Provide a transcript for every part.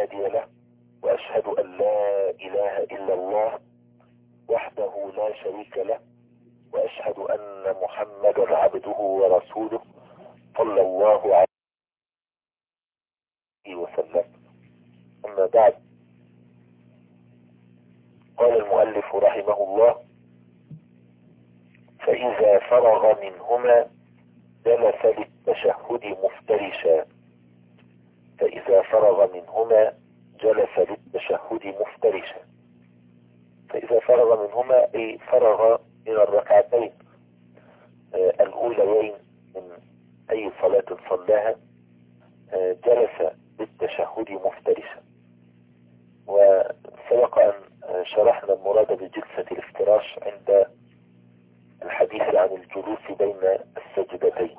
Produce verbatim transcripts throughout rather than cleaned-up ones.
هادي له، وأشهد أن لا إله إلا الله وحده لا شريك له، وأشهد أن محمدا عبده ورسوله صلى الله عليه وسلم. أما بعد، قال المؤلف رحمه الله: فإذا فرغ منهما جلس للتشهد مفترشا. فإذا فرغ منهما جلس للتشهد مفترشا. فإذا فرغ منهما أي فرغ من الركعتين الأوليين من أي صلاة صلاها، جلس للتشهد مفترشا. وسبق أن شرحنا المراد بجلسة الافتراش عند الحديث عن الجلوس بين السجدتين.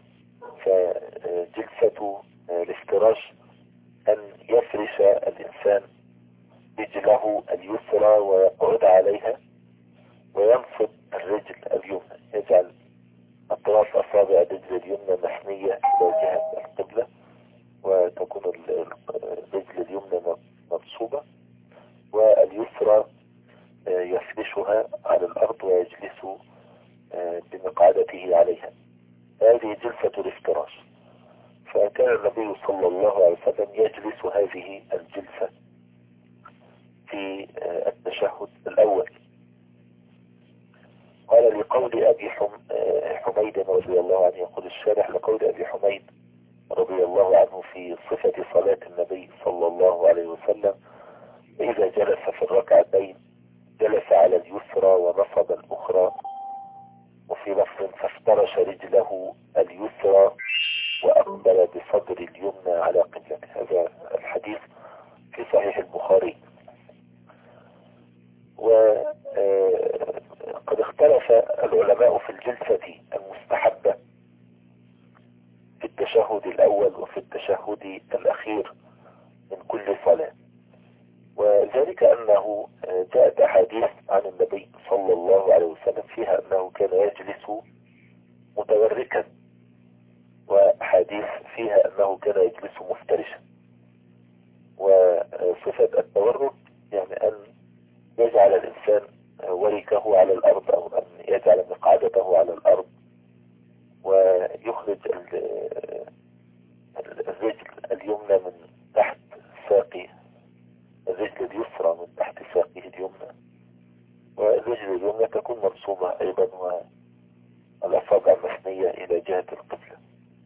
فجلسة الافتراش أن يفرش الإنسان رجله اليسرى ويقعد عليها، وينصب الرجل اليمنى، يجعل أطراف أصابع الرجل اليمنى محنية إلى جهة القبلة، وتكون الرجل اليمنى منصوبة، واليسرى يفرشها على الأرض ويجلس بمقعدته عليها. هذه جلسة الافتراش. فكان النبي صلى الله عليه وسلم يجلس هذه الجلسة في التشهد الأول. قال لقول أبي حميد رضي الله عنه، يقول الشارح: لقول أبي حميد رضي الله عنه في صفة صلاة النبي صلى الله عليه وسلم: إذا جلس في الركعتين جلس على اليسرى ونصب الأخرى، وفي لفظ فافترش رجله اليسرى وأقبل بصدر اليمنى على قبلته. هذا الحديث في صحيح البخاري. وقد اختلف العلماء في الجلسة المستحبة في التشهد الأول وفي التشهد الأخير من كل صلاة، وذلك أنه جاءت أحاديث عن النبي صلى الله عليه وسلم فيها أنه كان يجلس متوركا، وأحاديث فيها أنه كان يجلس مفترشا. وصفة التورك يعني أن يجعل الإنسان وركه على الأرض، أو أن يجعل مقعدته على الأرض، ويخرج الرجل اليمنى من تحت ساقه، الرجل اليسرى من تحت ساقه اليمنى، والرجل اليمنى تكون منصوبة أيضا، والأصابع مثنية إلى جهة القبلة.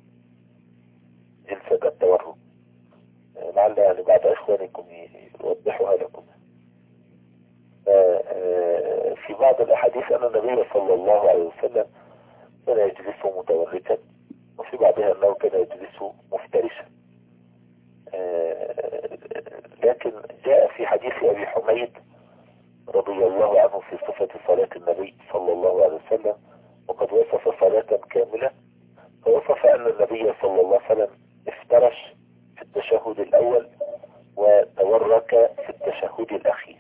جلسة التورك لعل يعني بعض إخوانكم يوضحها لكم. في بعض الأحاديث أن النبي صلى الله عليه وسلم كان يجلس متوركا، وفي بعضها أنه كان يجلس مفترشا. لكن جاء في حديث أبي حميد رضي الله عنه في صفة صلاة النبي صلى الله عليه وسلم، وقد وصف صلاة كاملة، فوصف أن النبي صلى الله عليه وسلم افترش في التشهد الأول وتورك في التشهد الأخير.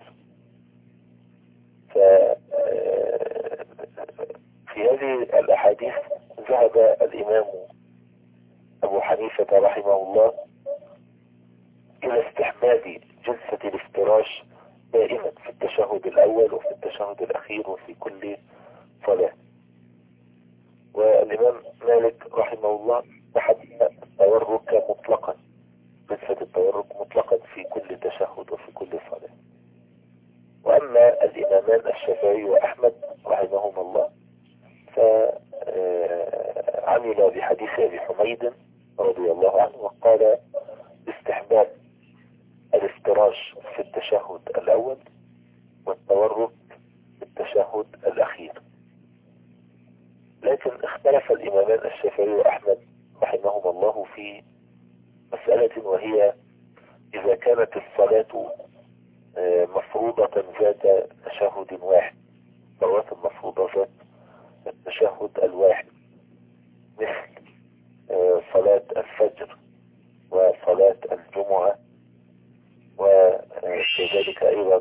في هذه الأحاديث ذهب الإمام أبو حنيفة رحمه الله إلى استحباب جلسة الافتراش دائما في التشهد الأول وفي التشهد الأخير وفي كل صلاة. والإمام مالك رحمه الله تحب التورك مطلقا، جلسة التورك مطلقا في كل تشهد وفي كل صلاة. وأما الإمامان الشافعي وأحمد رحمهما الله فعمل بحديث أبي حميد رضي الله عنه، وقال استحباب الافتراش في التشهد الأول والتورك في التشهد الأخير. لكن اختلف الإمامان الشافعي وأحمد رحمهما الله في مسألة، وهي إذا كانت الصلاة مفروضة ذات تشهد واحد، صلوات المفروضة ذات التشهد الواحد، مثل صلاة الفجر وصلاة الجمعة، وكذلك أيضا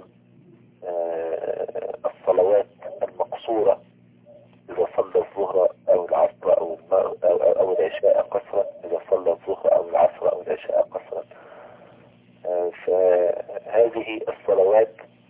الصلوات المقصورة إذا صلى الظهر أو العصر أو العشاء قصرا، إذا صلى الظهر أو العصر أو العشاء قصرا. فهذه الصلوات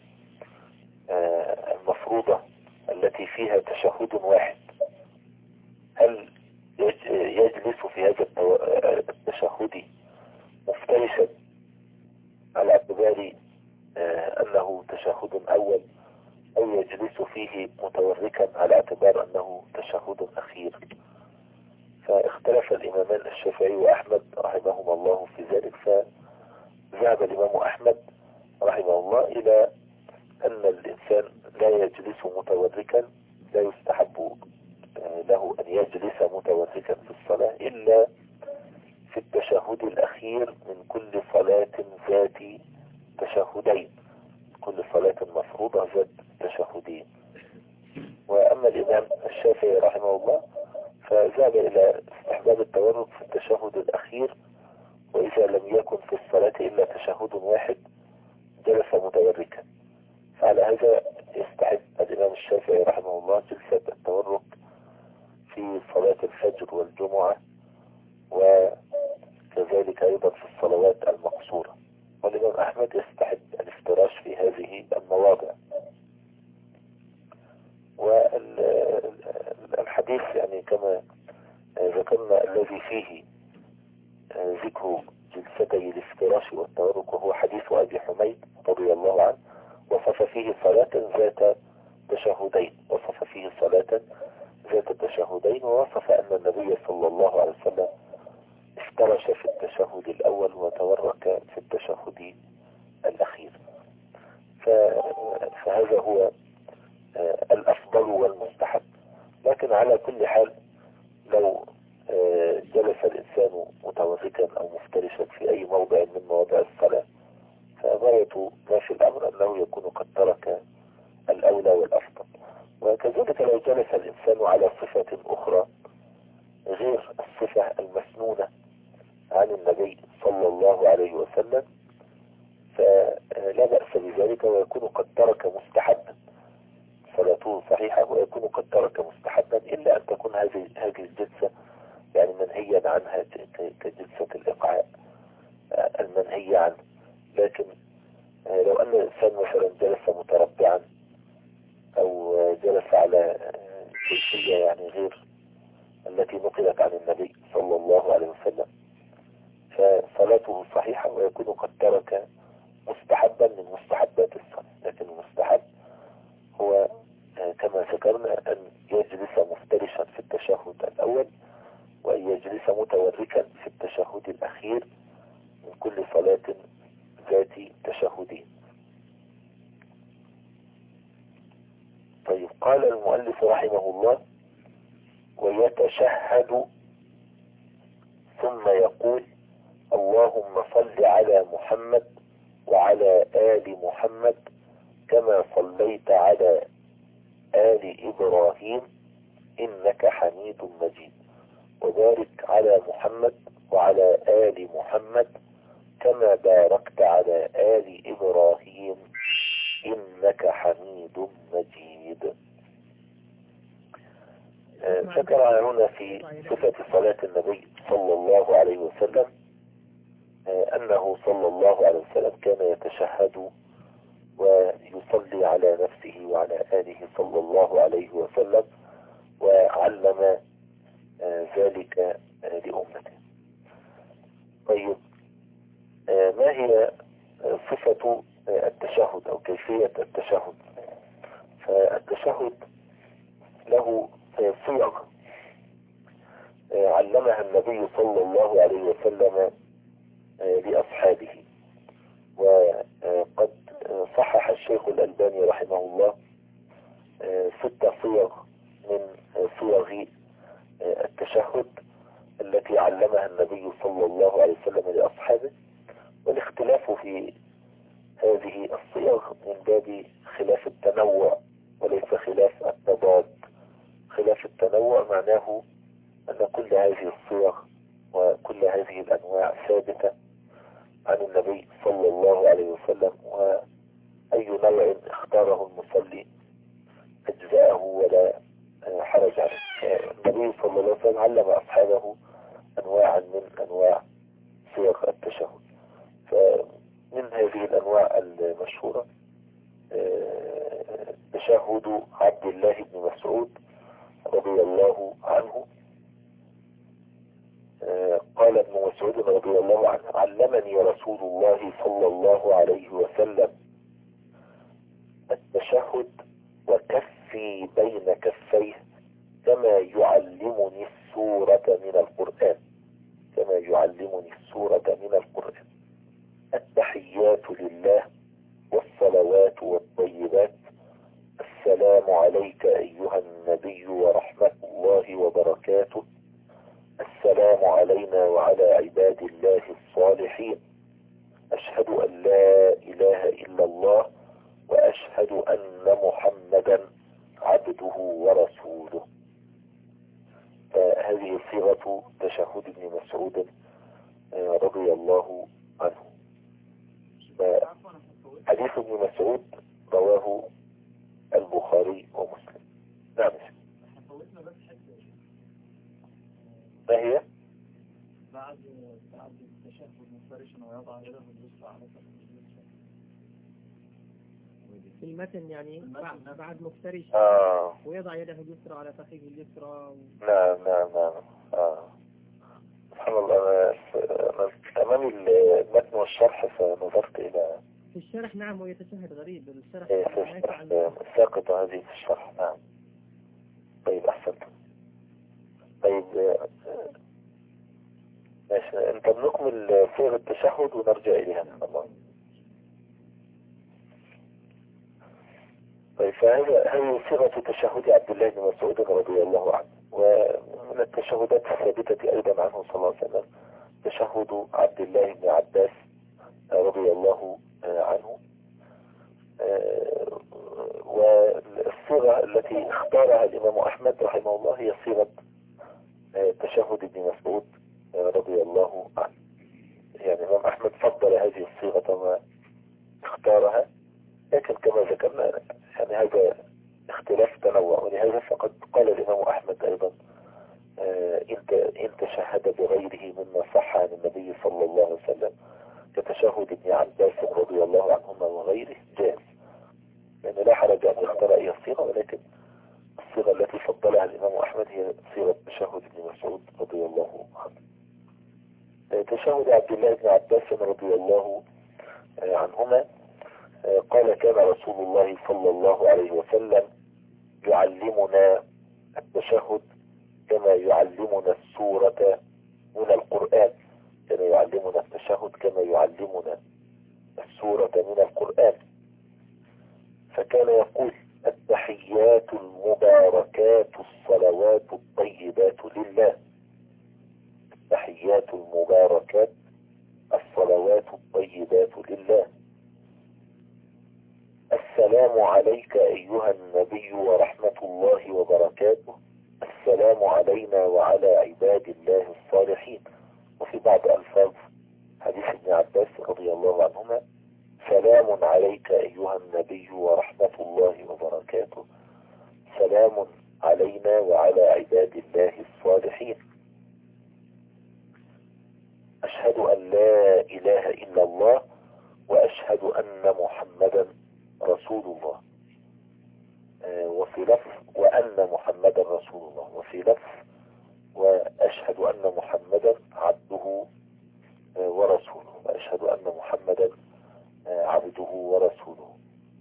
المفروضة التي فيها تشهد واحد، هل يجلس في هذا التشهد مفترشا على اعتبار أنه تشهد أول، أو يجلس فيه متوركا على اعتبار أنه تشهد أخير؟ فاختلف الإمامان الشافعي وأحمد رحمهما الله في ذلك. فذهب الإمام أحمد رحمه الله إلى أن الإنسان لا يجلس متوركا، لا يستحب له أن يجلس متوركا في الصلاة إلا في التشهد الأخير من كل صلاة ذات تشهدين، كل صلاة مفروضة ذات تشهدين. وأما الإمام الشافعي رحمه الله فذهب إلى استحباب التورك في التشهد الأخير، وإذا لم يكن في الصلاة إلا تشهد واحد جلس متوركا. فعلى هذا يستحب الإمام الشافعي رحمه الله جلسة التورك في صلاة الفجر والجمعة، وكذلك أيضا في الصلوات المقصورة. والإمام أحمد يستحب الافتراش في هذه المواضع. والحديث يعني كما ذكرنا الذي فيه ذكر جلستي الافتراش والتورك وهو حديث أبي حميد رضي الله عنه، وصف فيه صلاة ذات تشهدين، وصف فيه صلاة ذات تشهدين، ووصف أن النبي صلى الله عليه وسلم افترش في التشهد الأول وتورك في التشهد الأخير. فهذا هو الأفضل والمستحب. لكن على كل حال لو جلس الإنسان متوركا أو مفترشا في أي موضع من مواضع الصلاة، فغاية ما في الأمر أنه يكون قد ترك الأولى والأفضل. وكذلك لو جلس الإنسان على صفة أخرى غير الصفة المسنونة عن النبي صلى الله عليه وسلم فلا بأس بذلك، ويكون قد ترك مستحبا، صلاته صحيحة ويكون قد ترك مستحبا، إلا أن تكون هذه هذه الجلسة يعني منهيا عنها كجلسة الإقعاء المنهي عنه. لكن لو أن الإنسان مثلا جلس متربعا أو جلس على جلسية يعني غير التي نقلت عن النبي صلى الله عليه وسلم فصلاته صحيحة ويكون قد ترك مستحبا من مستحبات الصلاة. لكن المستحب هو كما ذكرنا أن يجلس مفترشا في التشهد الأول، وأن يجلس متوركا في التشهد الأخير من كل صلاة ذات تشهدين. طيب، قال المؤلف رحمه الله: ويتشهد ثم يقول: اللهم صل على محمد وعلى آل محمد كما صليت على آل إبراهيم إنك حميد مجيد، وبارك على محمد وعلى آل محمد كما باركت على آل إبراهيم إنك حميد مجيد. ذكر هنا في صفة صلاة النبي صلى الله عليه وسلم أنه صلى الله عليه وسلم كان يتشهد ويصلي على نفسه وعلى آله صلى الله عليه وسلم، وعلم ذلك لأمته. طيب، ما هي صفة التشهد أو كيفية التشهد؟ فالتشهد له صيغ علمها النبي صلى الله عليه وسلم لأصحابه، وقد صحح الشيخ الألباني رحمه الله ست صيغ من صيغ التشهد التي علمها النبي صلى الله عليه وسلم لأصحابه. والاختلاف في هذه الصيغ من باب خلاف التنوع وليس خلاف التضاد. خلاف التنوع معناه أن كل هذه الصيغ وكل هذه الأنواع ثابتة عن النبي صلى الله عليه وسلم، وأي نوع اختاره المصلي أجزاءه ولا حرج عليه. النبي صلى الله عليه وسلم علم أصحابه أنواعا من أنواع صيغ التشهد. فمن هذه هذه الأنواع المشهورة تشهد عبد الله بن مسعود رضي الله عنه. قال ابن مسعود رضي الله عنه: علمني رسول الله صلى الله عليه وسلم التشهد وكفي بين كفيه كما يعلمني السورة من القرآن كما يعلمني السورة من القرآن. التحيات لله والصلوات والطيبات، السلام عليك أيها النبي ورحمة الله وبركاته، السلام علينا وعلى عباد الله الصالحين، أشهد أن لا إله إلا الله وأشهد أن محمدا عبده ورسوله. فهذه صيغة تشهد ابن مسعود رضي الله عنه. حديث ابن مسعود رواه البخاري ومسلم. نعم. ما هي؟ بعد بعد التشهد مفترشا ويضع يده اليسرى على فخذه اليسرى في المتن، يعني بعد, بعد مفترش آه. ويضع يده اليسرى على فخذه اليسرى و... نعم نعم نعم. آه. سبحان الله، أنا أمامي المتن والشرح فنظرت إلى في الشرح. نعم، ويتشهد غريب الشرح. إيه في الشرح ساقطة هذه في الشرح. نعم. طيب أحسنت. طيب ماشي، انت بنكمل صيغ التشهد ونرجع إليها إن شاء الله. طيب فهذا هذه صيغة تشهد عبد الله بن مسعود رضي الله عنه. ومن التشهدات الثابتة أيضا عنه صلى الله عليه وسلم تشهد عبد الله بن عباس رضي الله عنه. والصيغة التي اختارها الإمام أحمد رحمه الله هي صيغة تشهد ابن مسعود رضي الله عنه. يعني الإمام أحمد فضل هذه الصيغة ما اختارها، لكن كما ذكرنا يعني هذا اختلاف تنوع، ولهذا فقد قال الإمام أحمد أيضا إن تشهد بغيره مما صح عن النبي صلى الله عليه وسلم كتشهد ابن عباس رضي الله عنهما وغيره جاز، يعني لا حرج أن يختار أي صيغة، ولكن الصيغة التي فضلها الإمام أحمد هي صيغة تشهد ابن مسعود رضي الله عنه. تشهد عبد الله بن عباس رضي الله عنهما قال: كان رسول الله صلى الله عليه وسلم يعلمنا التشهد كما يعلمنا السورة من القرآن كان يعلمنا التشهد كما يعلمنا السورة من القرآن. فكان يقول: التحيات المباركات الصلوات الطيبات لله التحيات المباركات الصلوات الطيبات لله السلام عليك أيها النبي ورحمة الله وبركاته، السلام علينا وعلى عباد الله الصالحين. وفي بعض ألفاظ حديث ابن عباس رضي الله عنهما: سلام عليك أيها النبي ورحمة الله وبركاته، سلام علينا وعلى عباد الله الصالحين. أشهد أن لا إله إلا الله وأشهد أن محمدا رسول الله. وفي لفظ وأن محمدا رسول الله، وفي لفظ وأشهد أن محمدا عبده ورسوله وأشهد أن محمدا عبده ورسوله.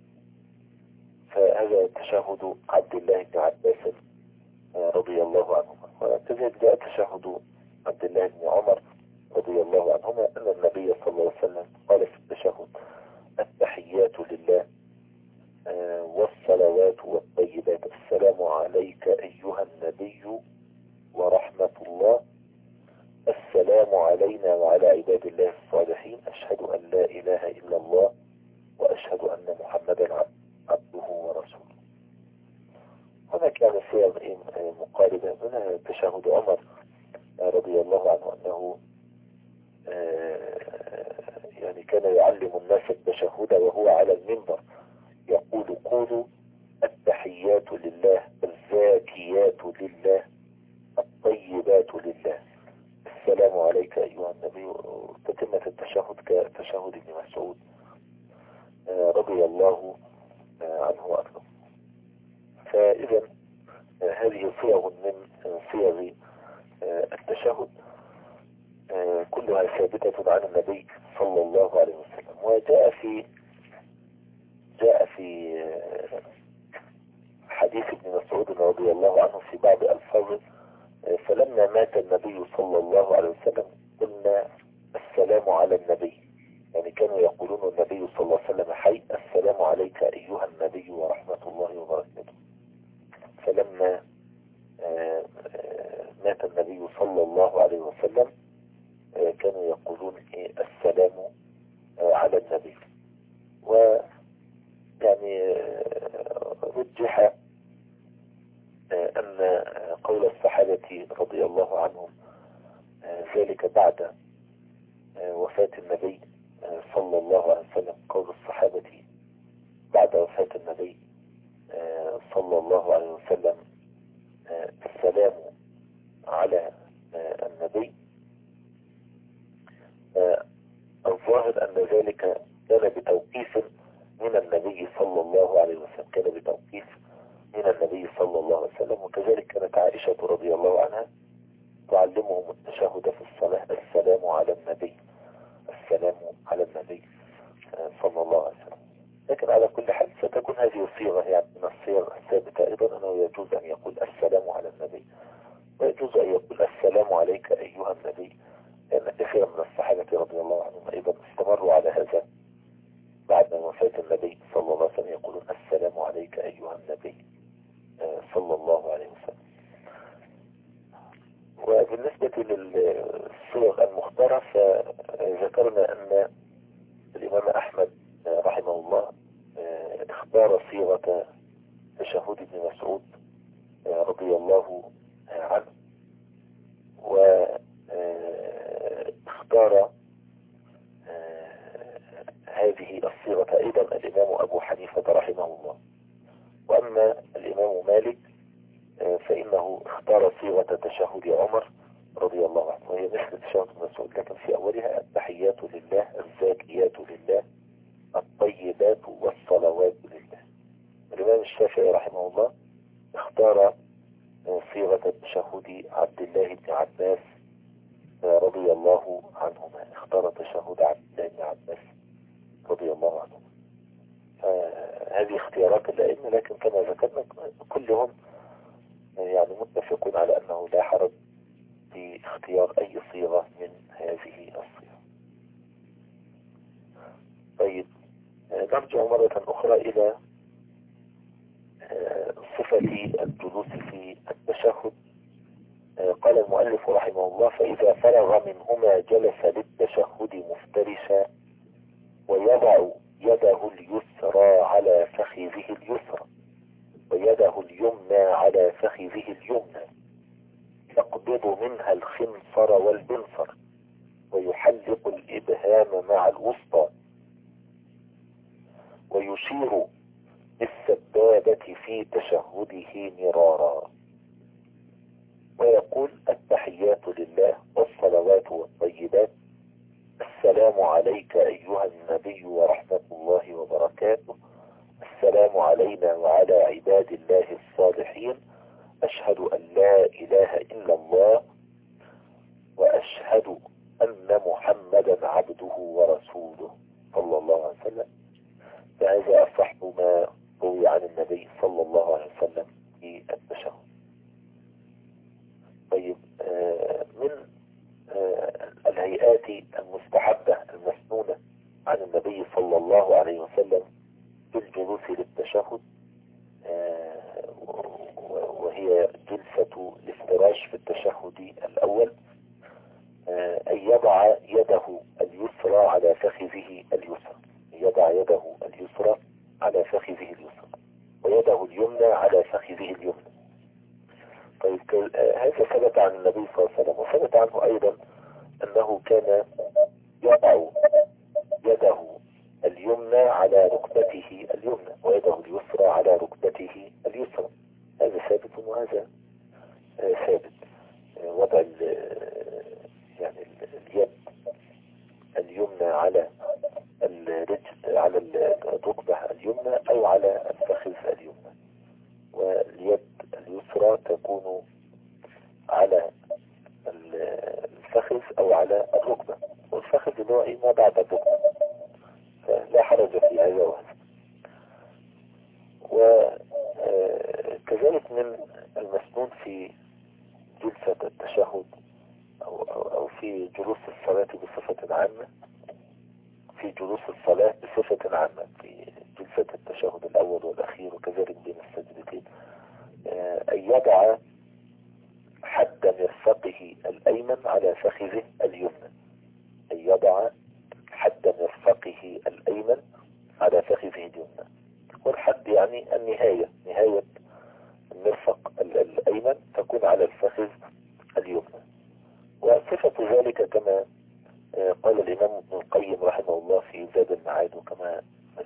فهذا تشهد عبد الله بن عباس رضي الله عنهما. وكذلك جاء تشهد عبد الله بن عمر رضي الله عنهما أن النبي صلى الله عليه وسلم قال في التشهد: التحيات لله والصلوات والطيبات، السلام عليك أيها النبي ورحمة الله، السلام علينا وعلى عباد الله الصالحين، أشهد أن لا إله إلا الله وأشهد أن محمدا عبده ورسوله. هنا كان صيغ مقاربة من تشهد عمر رضي الله عنه أنه يعني كان يعلم الناس التشهد وهو على المنبر يقول: قولوا التحيات لله الزاكيات لله الطيبات لله، السلام عليك أيها النبي. تتمة التشهد كتشهد ابن مسعود رضي الله عنه وأرضاه. فإذا هذه صيغ من صيغ التشهد كلها ثابتة عن النبي صلى الله عليه وسلم. وجاء في جاء في حديث ابن مسعود رضي الله عنه في بعض ألفاظه: فلما مات النبي صلى الله عليه وسلم قلنا السلام على النبي، يعني كانوا يقولون النبي صلى الله عليه وسلم حي: السلام عليك أيها النبي ورحمة الله وبركاته. فلما مات النبي صلى الله عليه وسلم كانوا يقولون السلام على النبي. ويعني رجح أن قول الصحابة رضي الله عنهم ذلك بعد وفاة النبي صلى الله عليه وسلم، قول الصحابة بعد وفاة النبي صلى الله عليه وسلم السلام على النبي، الظاهر أن ذلك كان بتوقيف من النبي صلى الله عليه وسلم، كان بتوقيف من النبي صلى الله عليه وسلم. وكذلك كانت عائشة رضي الله عنها تعلمهم التشهد في الصلاة: السلام على النبي، السلام على النبي صلى الله عليه وسلم. لكن على كل حال ستكون هذه الصيغة يعني من الصيغ الثابتة أيضا، أنه يجوز أن يقول السلام على النبي، ويجوز أن يقول السلام عليك أيها النبي، لأن كثيرا من الصحابة رضي الله عنهم أيضا استمروا على هذا بعد وفاة النبي صلى الله عليه وسلم، يقولون السلام عليك أيها النبي صلى الله عليه وسلم. وبالنسبة للصيغ المختارة فذكرنا أن الإمام أحمد رحمه الله اختار صيغة تشهد ابن مسعود رضي الله عنه، واختار هذه الصيغة أيضا الإمام أبو حنيفة رحمه الله. وأما الإمام مالك فإنه اختار صيغة تشهد عمر رضي الله عنه، وهي مثل تشهد ابن مسعود لكن في أولها: التحيات لله، الزاكيات لله، الطيبات والصلوات لله. الإمام الشافعي رحمه الله اختار صيغة التشهد عبد الله بن عباس رضي الله عنهما، اختار تشهد عبد الله بن عباس رضي الله عنهما. هذه اختيارات الأئمة، لكن كما ذكرنا كلهم يعني متفقون على أنه لا حرج في اختيار أي صيغة من هذه الصيغ. طيب، نرجع مرة أخرى إلى صفة الجلوس في التشهد. قال المؤلف رحمه الله: فإذا فرغ منهما جلس للتشهد مفترشا، ويضع يده اليسرى على فخذه اليسرى ويده اليمنى على فخذه اليمنى، يقبض منها الخنصر والبنصر، ويحلق الإبهام مع الوسطى، ويشير بالسبابة في تشهده مرارا، ويقول: التحيات لله والصلوات والطيبات، السلام عليك أيها النبي ورحمة الله وبركاته، السلام علينا وعلى عباد الله الصالحين، أشهد أن لا إله إلا الله، وأشهد أن محمدا عبده ورسوله صلى الله عليه وسلم. فهذا أصح ما روي عن النبي صلى الله عليه وسلم في التشهد. طيب، من الهيئات المستحبة المسنونة عن النبي صلى الله عليه وسلم في الجلوس للتشهد، وهي جلسة الافتراش في التشهد الأول، أن يضع يده اليسرى على فخذه اليسرى، يضع يده اليسرى على فخذه اليسرى، ويده اليمنى على فخذه اليمنى. طيب، هذا ثبت عن النبي صلى الله عليه وسلم، وثبت عنه أيضا أنه كان يضع يده اليمنى على ركبته اليمنى، ويده اليسرى على ركبته اليسرى. هذا ثابت وهذا ثابت. وضع يعني اليد اليمنى على الرجل على الركبة اليمنى أو على الفخذ اليمنى، واليد اليسرى تكون على الفخذ أو على الركبة، والفخذ اللي هو إيه ما بعد الركبة، فلا حرج في هذا وهذا. وكذلك من المسنون في جلسة التشهد أو, أو, أو في جلوس الصلاة بصفة عامة، في جلوس الصلاة بصفة عامة في جلسة التشهد الأول والأخير وكذلك بين السجدتين، أن يضع حد مرفقه الأيمن على فخذه اليمنى، أن يضع حد مرفقه الأيمن على فخذه اليمنى. والحد يعني النهاية، نهاية المرفق الأيمن تكون على الفخذ اليمنى. وصفة ذلك كما قال الإمام ابن القيم رحمه الله في زاد المعاد، وكما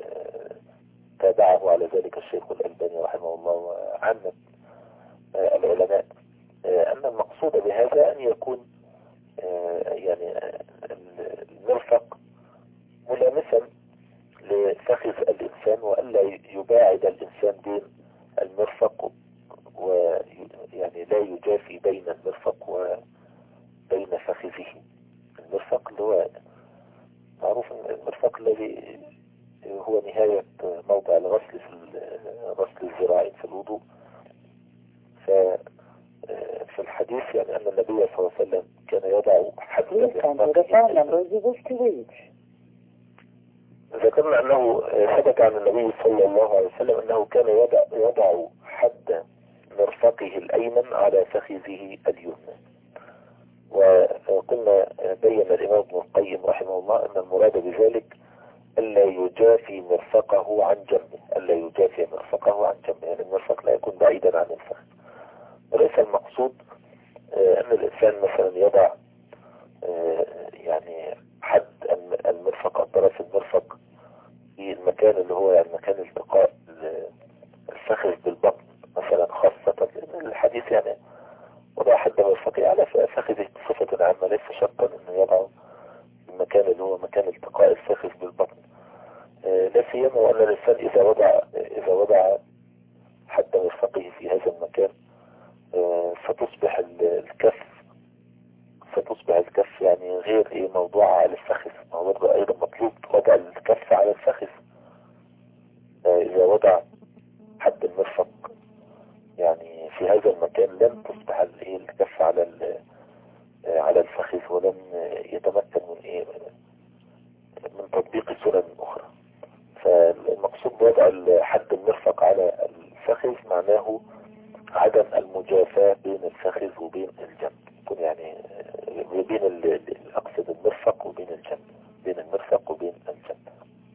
تابعه على ذلك الشيخ الألباني رحمه الله وعامة العلماء، أن المقصود بهذا أن يكون يعني المرفق ملامسا لفخذ الإنسان، وألا يباعد الإنسان بين المرفق ويعني لا يجافي بين المرفق وبين فخذه. المرفق اللي هو معروف المرفق الذي هو نهاية موضع الغسل في غسل الذراعين في الوضوء. ففي الحديث يعني أن النبي صلى الله عليه وسلم كان يضع حد ذكرنا أنه ثبت عن النبي صلى الله عليه وسلم أنه كان يضع, يضع حد مرفقه الأيمن على فخذه اليمنى. وقلنا بين الإمام ابن القيم رحمه الله أن المراد بذلك ألا يجافي مرفقه عن جنبه، ألا يجافي مرفقه عن جنبه، يعني المرفق لا يكون بعيدا عن الفخذ. وليس المقصود أن الإنسان مثلا يضع يعني حد المرفق، الطرف المرفق في المكان اللي هو يعني مكان التقاء الفخذ بالبطن مثلا، خاصة لأن الحديث يعني وضع حد مرفقه على فخذه بصفة عامة، ليس شرطا أنه يضع المكان اللي هو مكان التقاء الفخذ بالبطن، لا سيما وأن الإنسان إذا وضع إذا وضع حد مرفقه في هذا المكان فتصبح الكف فتصبح الكف يعني غير ايه موضوع على الفخذ. موضوع ايضا مطلوب وضع الكف على الفخذ. اذا وضع حد المرفق يعني في هذا المكان لن تصبح الايه الكف على على الفخذ، ولن يتمكن من ايه من تطبيق سنن اخرى. فالمقصود بوضع حد المرفق على الفخذ معناه عدم المجافاة بين الفخذ وبين الجنب، يكون يعني بين اقصد المرفق وبين الجنب، بين المرفق وبين الجنب.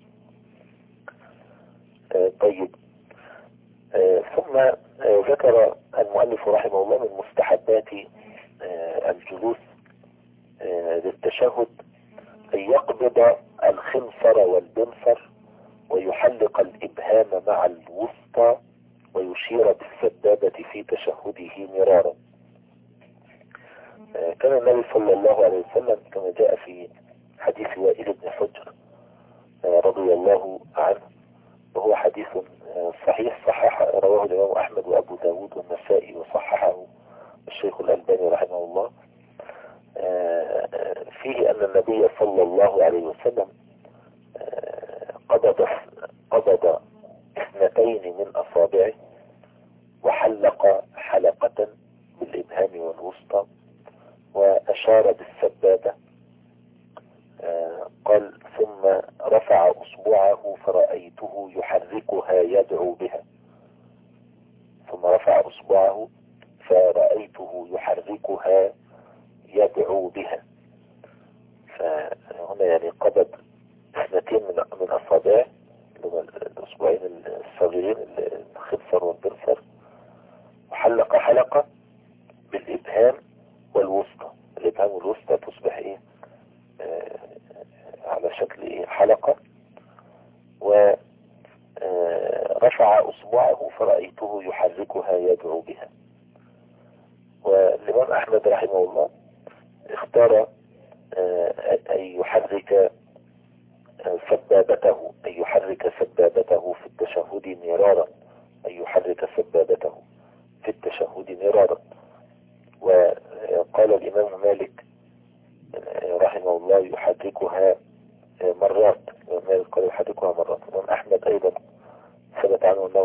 آه طيب آه ثم آه ذكر المؤلف رحمه الله من مستحبات آه الجلوس آه للتشهد أن يقبض الخنصر والبنصر ويحلق الإبهام مع الوسطى ويشير بالسبابة في تشهده مرارا. كان النبي صلى الله عليه وسلم كما جاء في حديث وائل بن حجر رضي الله عنه، وهو حديث صحيح صحح رواه الإمام أحمد وأبو داود والنسائي وصححه الشيخ الألباني رحمه الله، فيه أن النبي صلى الله عليه وسلم قبض قبض اثنتين من أصابعه وحلق حلقة بالإبهام والوسطى وأشار بالسبابة. قال ثم رفع أصبعه فرأيته يحركها يدعو بها، ثم رفع أصبعه فرأيته يحركها يدعو بها. فهنا يعني قبض اثنتين من من أصابعه الأصبعين الصغيرين الخنصر والبنصر، وحلق حلقة بالإبهام والوسطى. الإبهام والوسطى تصبح إيه آه على شكل إيه حلقة، ورفع آه أصبعه فرأيته يحركها يدعو بها. والإمام أحمد رحمه الله اختار آه أن يحرك سبابته أن يحرك سبابته في التشهد.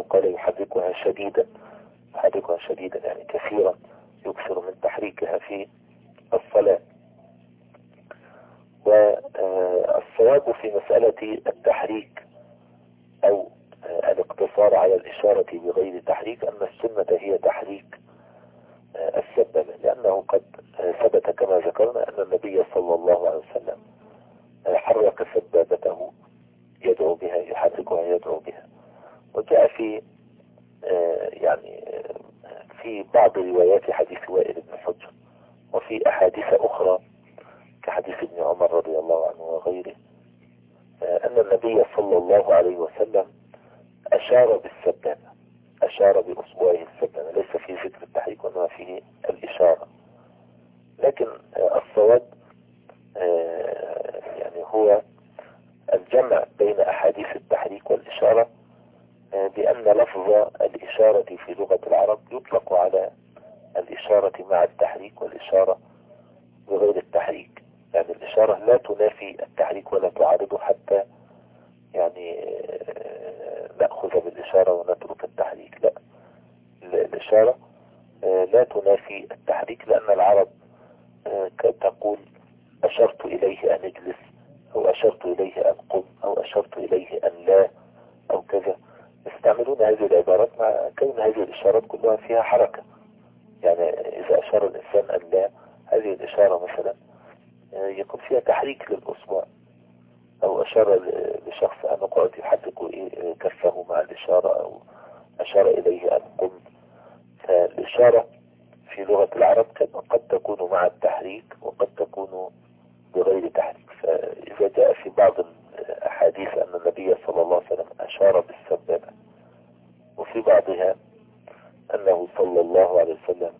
قال يحركها شديدا، يحركها شديدا يعني كثيرا، يكثر من تحريكها في الصلاة. والصواب في مسألة التحريك أو الاقتصار على الإشارة بغير تحريك أن السنة هي تحريك السبابة، لأنه قد ثبت كما ذكرنا أن النبي صلى الله عليه وسلم حرك سبابته يدعو بها، يحركها يدعو بها. وجاء في يعني في بعض روايات حديث وائل بن حجر، وفي أحاديث أخرى كحديث ابن عمر رضي الله عنه وغيره أن النبي صلى الله عليه وسلم أشار بالسبابة، أشار بأصبعه السبابة، ليس في ذكر التحريك وإنما فيه الإشارة. لكن الصواب يعني هو الجمع بين أحاديث التحريك والإشارة، بأن لفظ الإشارة في لغة العرب يطلق على الإشارة مع التحريك والإشارة بغير التحريك. يعني الإشارة لا تنافي التحريك ولا تعارضه، حتى يعني نأخذ بالإشارة ونترك التحريك، لا، الإشارة لا تنافي التحريك، لأن العرب تقول أشرت إليه أن اجلس، أو أشرت إليه أن قم، أو أشرت إليه أن لا، أو كذا. يستعملون هذه العبارات مع كون هذه الإشارات كلها فيها حركة. يعني إذا أشار الإنسان أن لا، هذه الإشارة مثلا يكون فيها تحريك للأصبع، أو أشار لشخص أن اقعد يحرك كفه مع الإشارة، أو أشار إليه أن قم. فالإشارة في لغة العرب قد تكون مع التحريك وقد تكون بغير تحريك. فإذا جاء في بعض الأحاديث أن النبي صلى الله عليه وسلم أشار بالسبابة، وفي بعضها أنه صلى الله عليه وسلم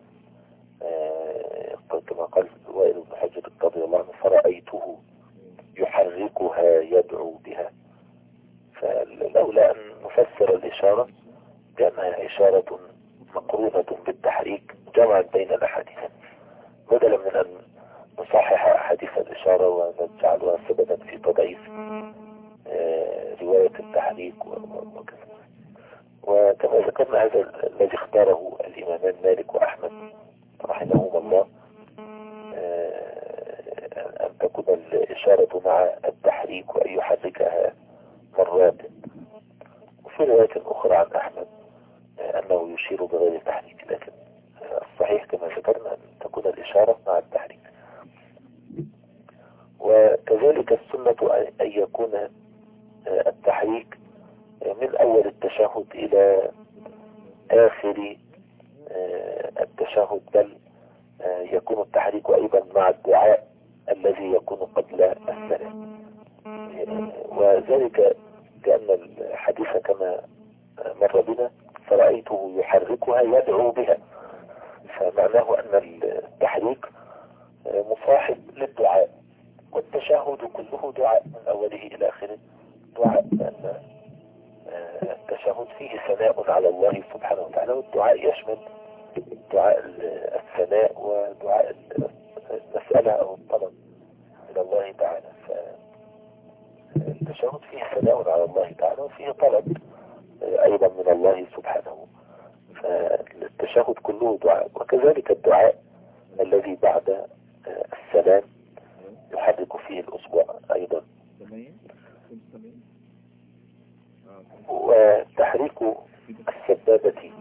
كما قال وائل بن حجر رضي الله عنه فرأيته يحركها يدعو بها. فلولا أن نفسر الإشارة بأنها إشارة مقرونة بالتحريك جمعت بين الأحاديث، بدلا من أن نصحح أحاديث الإشارة ونجعلها سببا في تضعيف رواية التحريك وكذا. وكما ذكرنا هذا الذي اختاره الإمامان مالك وأحمد رحمهما الله، أن تكون الإشارة مع التحريك وأن يحركها مرات. وفي رواية أخرى عن أحمد أنه يشير بغير تحريك، لكن الصحيح كما ذكرنا أن تكون الإشارة مع التحريك. وكذلك السنة أن يكون التحريك من أول التشهد إلى آخر التشهد، بل يكون التحريك أيضا مع الدعاء الذي يكون قبل السلام. وذلك لأن الحديث كما مر بنا فرأيته يحركها يدعو بها، فمعناه أن التحريك مصاحب للدعاء، والتشهد كله دعاء من أوله إلى آخره دعاء، لأن التشهد فيه ثناء على الله سبحانه وتعالى، والدعاء يشمل دعاء الثناء ودعاء المسألة أو الطلب إلى الله تعالى. فالتشهد فيه ثناء على الله تعالى وفيه طلب أيضا من الله سبحانه، فالتشهد كله دعاء. وكذلك الدعاء الذي بعد السلام يحرك فيه الأصبع أيضا. وتحريك السبابة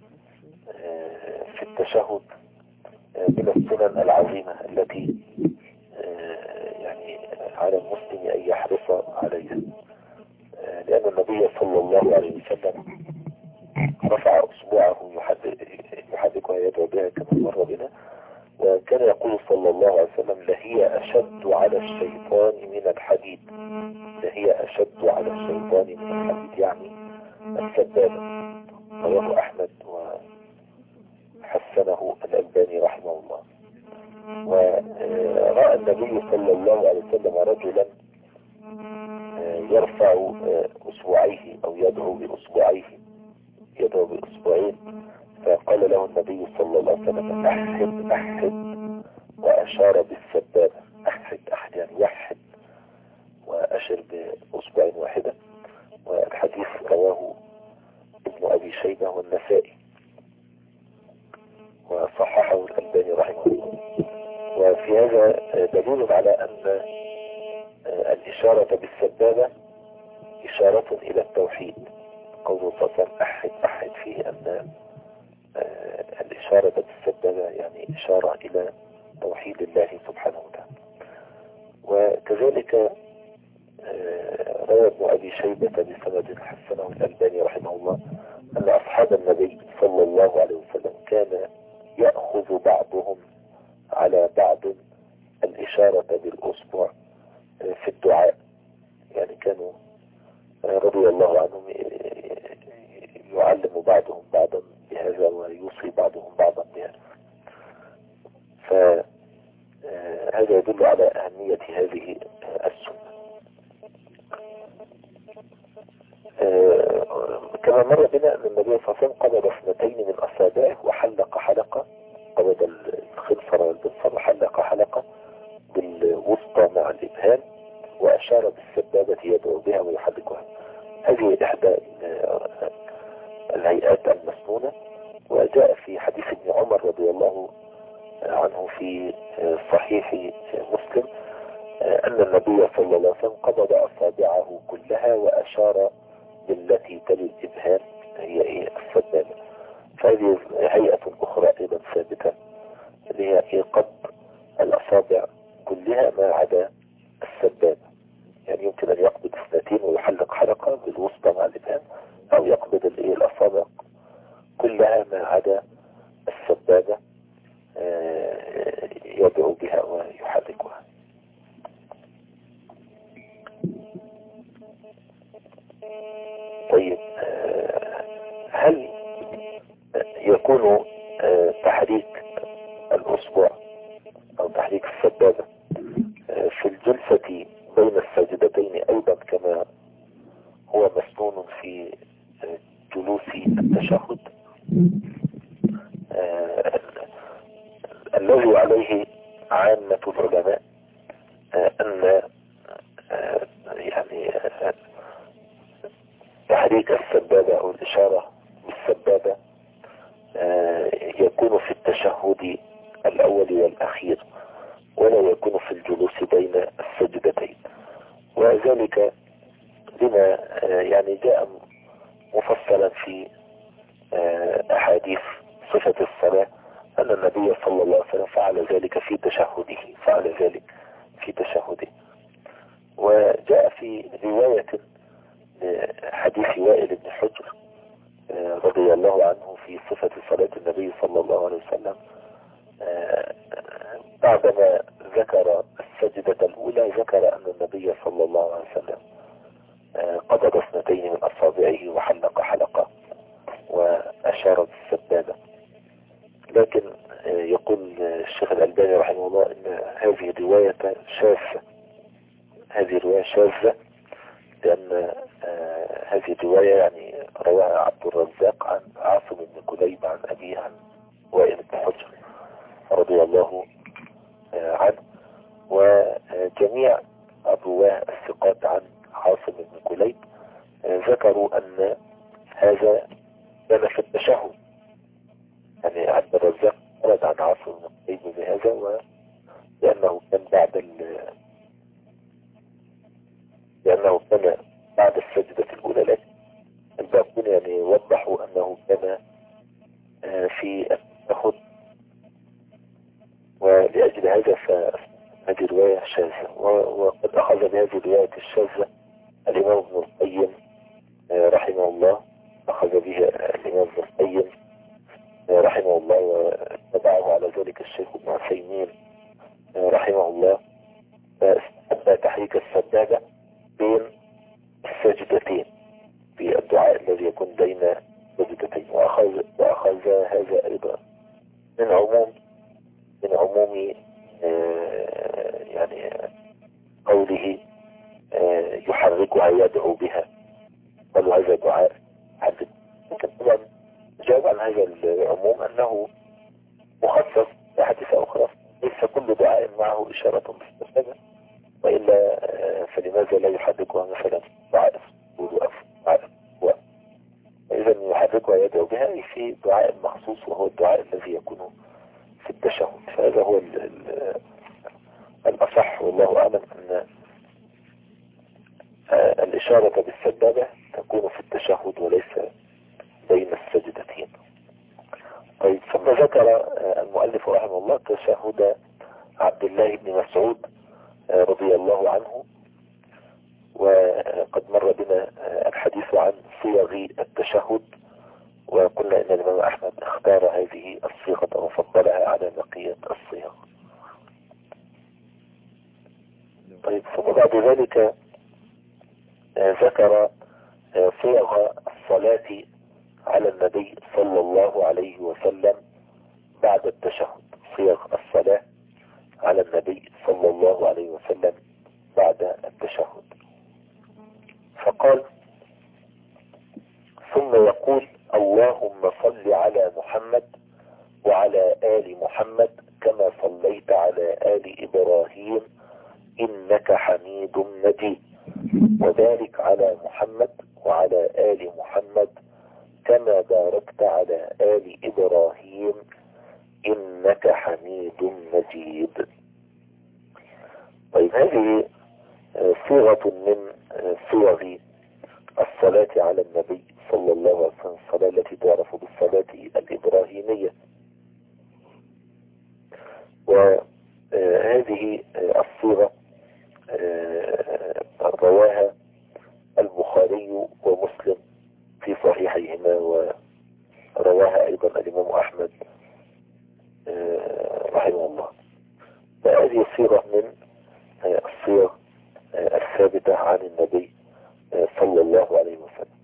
في التشهد من السنن العظيمة التي يعني على المسلم أن يحرص عليها، لأن النبي صلى الله عليه وسلم رفع أصبعه يحركها يدعو بها كما مر بنا، وكان يقول صلى الله عليه وسلم لهي أشد على الشيطان من الحديد، لهي أشد على الشيطان من الحديد يعني السبابة. رواه أحمد وحسنه الألباني رحمه الله. ورأى النبي صلى الله عليه وسلم رجلا يرفع أصبعيه أو يدعو بأصبعيه، يدعو بأصبعين، فقال له النبي صلى الله عليه وسلم أحد أحد، وأشار بالسبابة. أحد أحد يعني وحد، وأشر بأصبع واحدة. والحديث رواه ابن أبي أخرجه النسائي وصححه الألباني رحمه الله. وفي هذا دليل على أن الإشارة بالسبابة إشارة إلى التوحيد. قوله صلى الله عليه وسلم أحد أحد فيه أن الإشارة بالسبابة يعني إشارة إلى توحيد الله سبحانه وتعالى. وكذلك روى ابن أبي شيبة بسند حسنه الألباني رحمه الله أن أصحاب النبي صلى الله عليه وسلم كان يأخذ بعضهم على بعض الإشارة بالأصبع في الدعاء. يعني كانوا رضي الله عنهم يعلم بعضهم بعضا بهذا ويوصي بعضهم بعضا بهذا. فهذا يدل على أهمية هذه السنة. كما مر بنا أن النبي صلى الله عليه وسلم قبض اثنتين من أصابعه وحلق حلقة، قبض الخنصر والبصر وحلق حلقة بالوسطى مع الإبهام وأشار بالسبابة يدعو بها ويحركها. هذه إحدى الهيئات المسنونة. وجاء في حديث ابن عمر رضي الله عنه في صحيح مسلم أن النبي صلى الله عليه وسلم قبض أصابعه كلها وأشار بالتي تلي الإبهام هي السبابة. فهذه هيئة أخرى أيضا ثابتة اللي هي قبض الأصابع كلها ما عدا السبابة. يعني يمكن أن يقبض اثنتين ويحلق حلقة بالوسطى مع الإبهام، أو يقبض الأصابع كلها ما عدا السبابة يدعو بها ويحركها. طيب، هل يكون تحريك الأصبع أو تحريك السبابة في الجلسة بين السجدتين أيضا كما هو مسنون في جلوس التشهد؟ الذي عليه عامة العلماء أن يعني تحريك السبابة أو الإشارة بالسبابة يكون في التشهد الأول والأخير، ولا يكون في الجلوس بين السجدتين. وذلك لما يعني جاء مفصلا في أحاديث صفة الصلاة أن النبي صلى الله عليه وسلم فعل ذلك في تشهده فعل ذلك في تشهده. وجاء في رواية حديث وائل بن حجر رضي الله عنه في صفة صلاة النبي صلى الله عليه وسلم بعدما ذكر السجدة الأولى ذكر أن النبي صلى الله عليه وسلم قبض اثنتين من أصابعه وحلق حلقة وأشار بالسبابة. لكن يقول الشيخ الألباني رحمه الله أن هذه الرواية شاذة هذه الرواية شاذة لأن هذه الرواية يعني رواها عبد الرزاق عن عاصم بن كليب عن أبيه عن وائل بن حجر رضي الله عنه. وجميع الرواه الثقات عن عاصم بن كليب ذكروا أن هذا كان في التشهد. يعني عبد الرزاق ورد عن عاصم بن كليب بهذا ولأنه كان بعد ال لأنه كان بعد السجدة الأولى. لكن الباقون يعني وضحوا أنه كان في التشهد، ولأجل هذا فهذه الرواية شاذة. وقد أخذ بهذه الرواية الشاذة الإمام ابن القيم رحمه الله، أخذ بها الإمام ابن القيم رحمه الله، وتبعه على ذلك الشيخ ابن عثيمين رحمه الله، فاستحب تحريك السبابة بين السجدتين في الدعاء الذي يكون بين السجدتين. وأخذ, وأخذ هذا أيضا من عموم من عموم آه يعني قوله آه يحركها يدعو بها، قالوا هذا دعاء حدث. لكن طبعا جاوب عن هذا العموم أنه مخصص بحادثة أخرى، ليس كل دعاء معه إشارة بالسبابة، وإلا فلماذا لا يحركها مثلا دعاء السجود أو دعاء الركوع؟ فإذا يحركها ويدعو بها أي في دعاء مخصوص، وهو الدعاء الذي يكون في التشهد. فهذا هو ال ال الأصح والله أعلم، أن الإشارة بالسبابة تكون في التشهد وليس بين السجدتين. طيب، ثم ذكر المؤلف رحمه الله تشهد عبد الله بن مسعود رضي الله عنه، وقد مر بنا الحديث عن صيغ التشهد، وقلنا ان الامام احمد اختار هذه الصيغة وفضلها على بقية الصيغ. طيب، ثم بعد ذلك ذكر صيغ الصلاة على النبي صلى الله عليه وسلم بعد التشهد، صيغ الصلاة على النبي صلى الله عليه وسلم بعد التشهد. فقال: ثم يقول: اللهم صل على محمد وعلى آل محمد كما صليت على آل إبراهيم إنك حميد مجيد، وبارك على محمد وعلى آل محمد كما باركت على آل إبراهيم إنك حميد مجيد. طيب، هذه صيغة من صيغ الصلاة على النبي صلى الله عليه وسلم، الصلاة التي تعرف بالصلاة الإبراهيمية. وهذه الصيغة رواها البخاري ومسلم في صحيحيهما، ورواها أيضا الإمام أحمد رحمه الله. فهذه صيغة من الصيغ الثابتة عن النبي صلى الله عليه وسلم.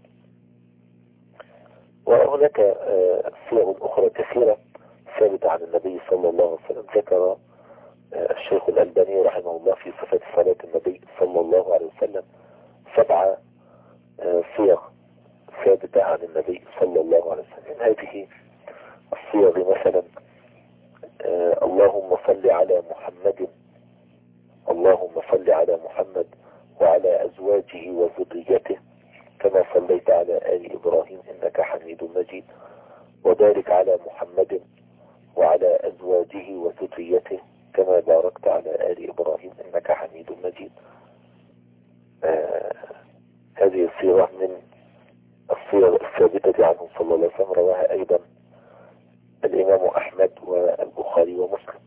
وهناك صيغ أخرى كثيرة ثابتة عن النبي صلى الله عليه وسلم. ذكر الشيخ الألباني رحمه الله في صفة صلاة النبي صلى الله عليه وسلم سبع صيغ ثابتة عن النبي صلى الله عليه وسلم. من هذه الصيغ مثلا: اللهم صل على محمد اللهم صل على محمد وعلى أزواجه وذريته كما صليت على آل إبراهيم إنك حميد مجيد، وبارك على محمد وعلى أزواجه وذريته كما باركت على آل إبراهيم إنك حميد مجيد. آه هذه الصيغة من الصيغ الثابتة عنه صلى الله عليه وسلم، رواها أيضا الإمام أحمد والبخاري ومسلم.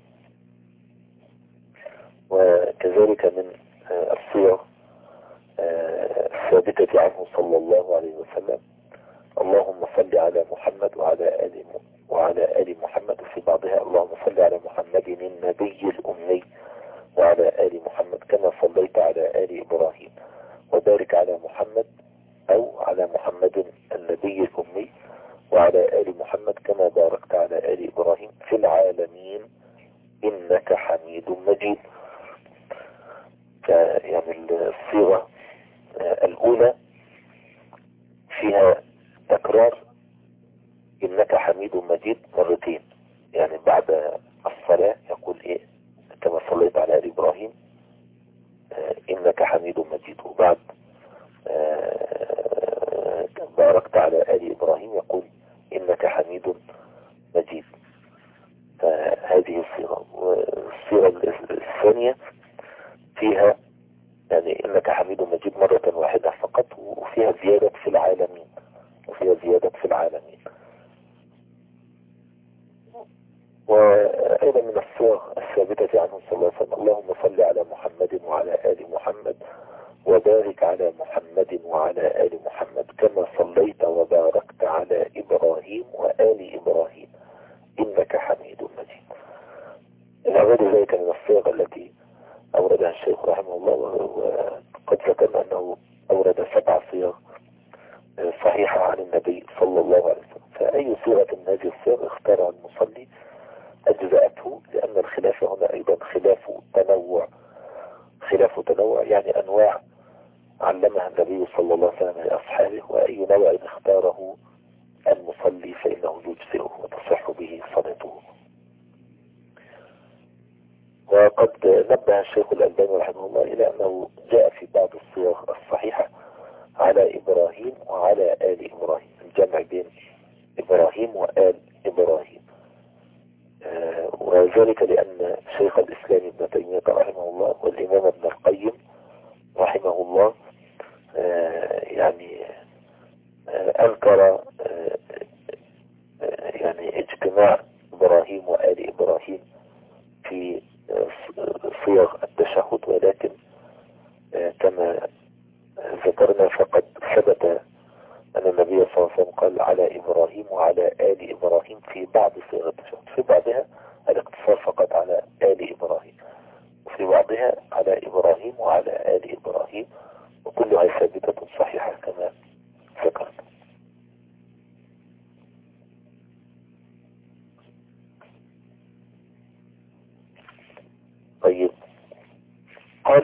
وكذلك من آه الصيغ آه الثابتة عنه صلى الله عليه وسلم: اللهم صل على محمد وعلى آل وعلى آل محمد، وفي بعضها: اللهم صل على محمد النبي الأمي وعلى آل محمد كما صليت على آل إبراهيم، وبارك على محمد أو على محمد النبي الأمي وعلى آل محمد كما باركت على آل إبراهيم في العالمين إنك حميد مجيد. يعني الصيغة الأولى فيها تكرار إنك حميد مجيد مرتين، يعني بعد الصلاة يقول إيه كما صليت على آل إبراهيم إنك حميد مجيد، وبعد باركت على آل إبراهيم يقول إنك حميد مجيد. فهذه الصيغة. والصيغة الثانية فيها يعني إنك حميد مجيد مرة واحدة فقط، وفيها زيادة في العالمين وفيها زيادة في العالمين. وأيضا من الصيغ الثابتة عنه صلى الله عليه وسلم: اللهم صل على محمد وعلى آل محمد وبارك على محمد وعلى آل محمد كما صليت وباركت على إبراهيم وآل إبراهيم إنك حميد مجيد. إلى غير ذلك من الصيغ التي أوردها الشيخ رحمه الله، وقد ذكرنا أنه أورد سبع صيغ صحيحة عن النبي صلى الله عليه وسلم. فأي صيغة من هذه الصيغ اختارها المصلي أجزأته، لأن الخلاف هنا أيضا خلاف تنوع خلاف تنوع يعني أنواع علمها النبي صلى الله عليه وسلم لأصحابه، وأي نوع اختاره المصلي فإنه يجزئه وتصح به صلاته. وقد نبه الشيخ الألباني رحمه الله إلى أنه جاء في بعض الصيغ الصحيحة على إبراهيم وعلى آل إبراهيم، الجمع بين إبراهيم وآل إبراهيم. آه وذلك لأن شيخ الإسلام ابن تيمية رحمه الله والإمام ابن القيم رحمه الله آه يعني آه أنكر آه يعني اجتماع إبراهيم وآل إبراهيم في صيغ التشهد، ولكن كما ذكرنا فقد ثبت أن النبي صلى الله عليه وسلم قال على إبراهيم وعلى آل إبراهيم في بعض صيغ التشهد، في بعضها الاقتصار فقط على آل إبراهيم، وفي بعضها على إبراهيم وعلى آل إبراهيم، وكلها ثابتة صحيحة كما ذكرت. طيب قال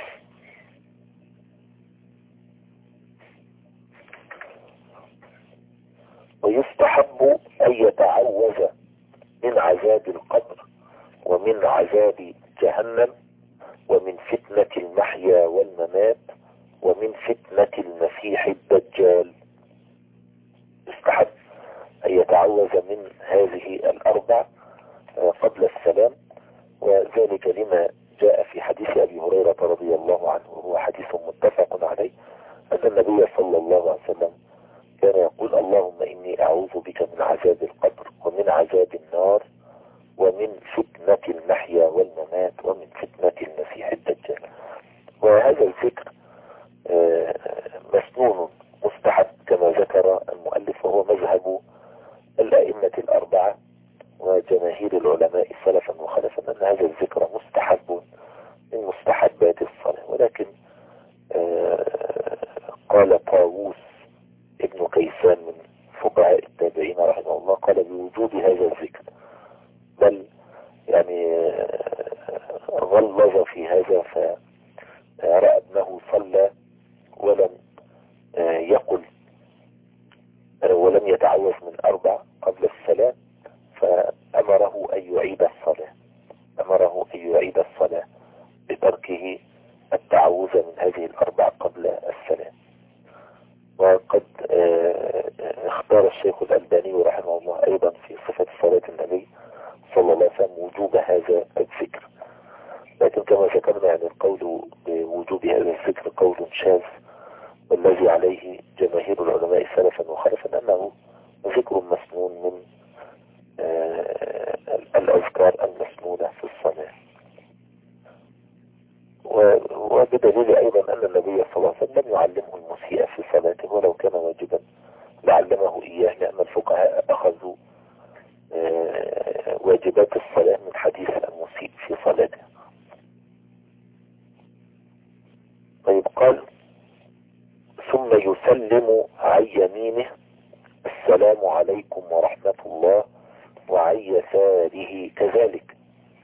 ويستحب أن يتعوذ من عذاب القبر ومن عذاب جهنم ومن فتنة المحيا والممات ومن فتنة المسيح الدجال. يستحب أن يتعوذ من هذه الأربع قبل السلام، وذلك لما جاء في حديث أبي هريرة رضي الله عنه وهو حديث متفق عليه أن النبي صلى الله عليه وسلم كان يقول اللهم إني أعوذ بك من عذاب القبر ومن عذاب النار ومن فتنة المحيا والممات ومن فتنة المسيح الدجال. وهذا الذكر مسنون مستحب كما ذكر المؤلف، وهو مذهب الأئمة الأربعة وجماهير العلماء سلفا وخلفا أن هذا الذكر مستحب من مستحبات الصلاة. ولكن قال طاووس ابن كيسان من فقهاء التابعين رحمه الله قال بوجوب هذا الذكر، بل يعني غلظ في هذا، فرأى أنه صلى ولم يقل ولم يتعوذ من أربع قبل السلام، فأمره أن يعيد الصلاة أمره أن يعيد الصلاة بتركه التعوذ من هذه الأربع قبل السلام. وقد اختار الشيخ الألباني رحمه الله أيضا في صفة صلاة النبي صلى الله عليه وسلم وجوب هذا الذكر، لكن كما ذكرنا يعني القول بوجوب هذا الذكر قول شاذ، والذي عليه جماهير العلماء سلفا وخلفا أنه ذكر مسنون من الأذكار المسنونة في الصلاة. وبدليل أيضا أن النبي صلى الله عليه وسلم لم يعلمه المسيء في صلاته، ولو كان واجبا لعلمه إياه، لأن الفقهاء أخذوا واجبات الصلاة من حديث المسيء في صلاته. طيب قال ثم يسلم عن يمينه السلام عليكم ورحمة الله، وعن يساره كذلك.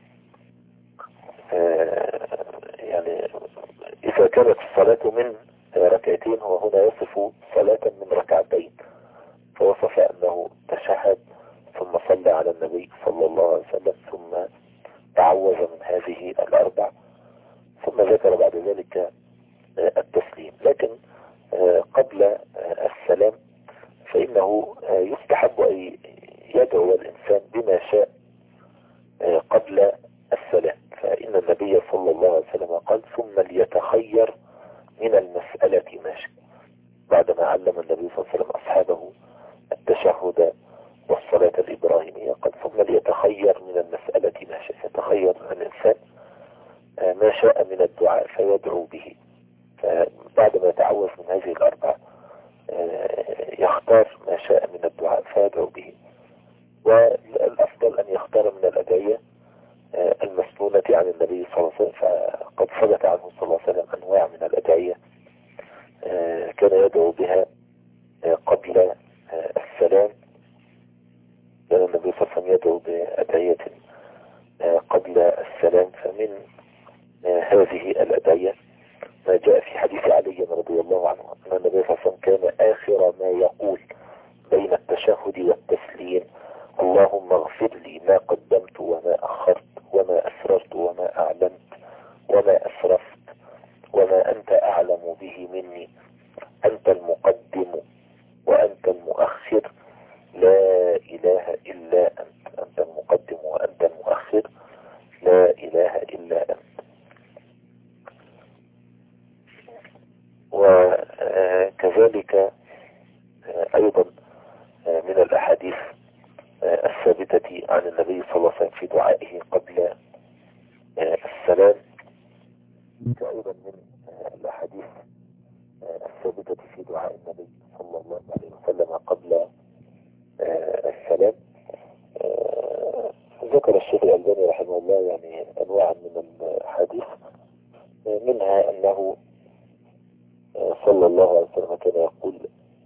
يعني إذا كانت الصلاة من ركعتين، هو هنا يصف صلاة من ركعتين، فوصف أنه تشهد ثم صلى على النبي صلى الله عليه وسلم ثم تعوذ من هذه الأربع، ثم ذكر بعد ذلك التسليم. لكن قبل السلام فإنه يستحب أن يدعو الإنسان بما شاء قبل السلام، فإن النبي صلى الله عليه وسلم قال ثم ليتخير من المسألة ما شاء، بعدما علم النبي صلى الله عليه وسلم أصحابه التشهد والصلاة الإبراهيمية قال ثم ليتخير من المسألة ما شاء، يتخير الإنسان ما شاء من الدعاء فيدعو به، فبعدما يتعوذ من هذه الأربع يختار ما شاء من الدعاء فيدعو به. والأفضل أن يختار من الأدعية المسنونة عن النبي صلى الله عليه وسلم، فقد ثبت عنه صلى الله عليه وسلم أنواع من الأدعية كان يدعو بها قبل السلام، كان النبي صلى الله عليه وسلم يدعو بأدعية قبل السلام. فمن هذه الأدعية ما جاء في حديث علي رضي الله عنه أن النبي صلى الله عليه وسلم كان آخر ما يقول بين التشهد والتسليم اللهم اغفر لي ما قدمت وما أخرت وما أسررت وما أعلنت وما أسرفت وما أنت أعلم به مني، أنت المقدم وأنت المؤخر أيضا من الأحاديث الثابتة عن النبي صلى الله عليه وسلم في دعائه قبل السلام، أيضا من الأحاديث الثابتة في دعاء النبي صلى الله عليه وسلم قبل السلام. ذكر الشيخ الألباني رحمه الله يعني أنواعا من الأحاديث، منها أنه صلى الله عليه وسلم كان يقول: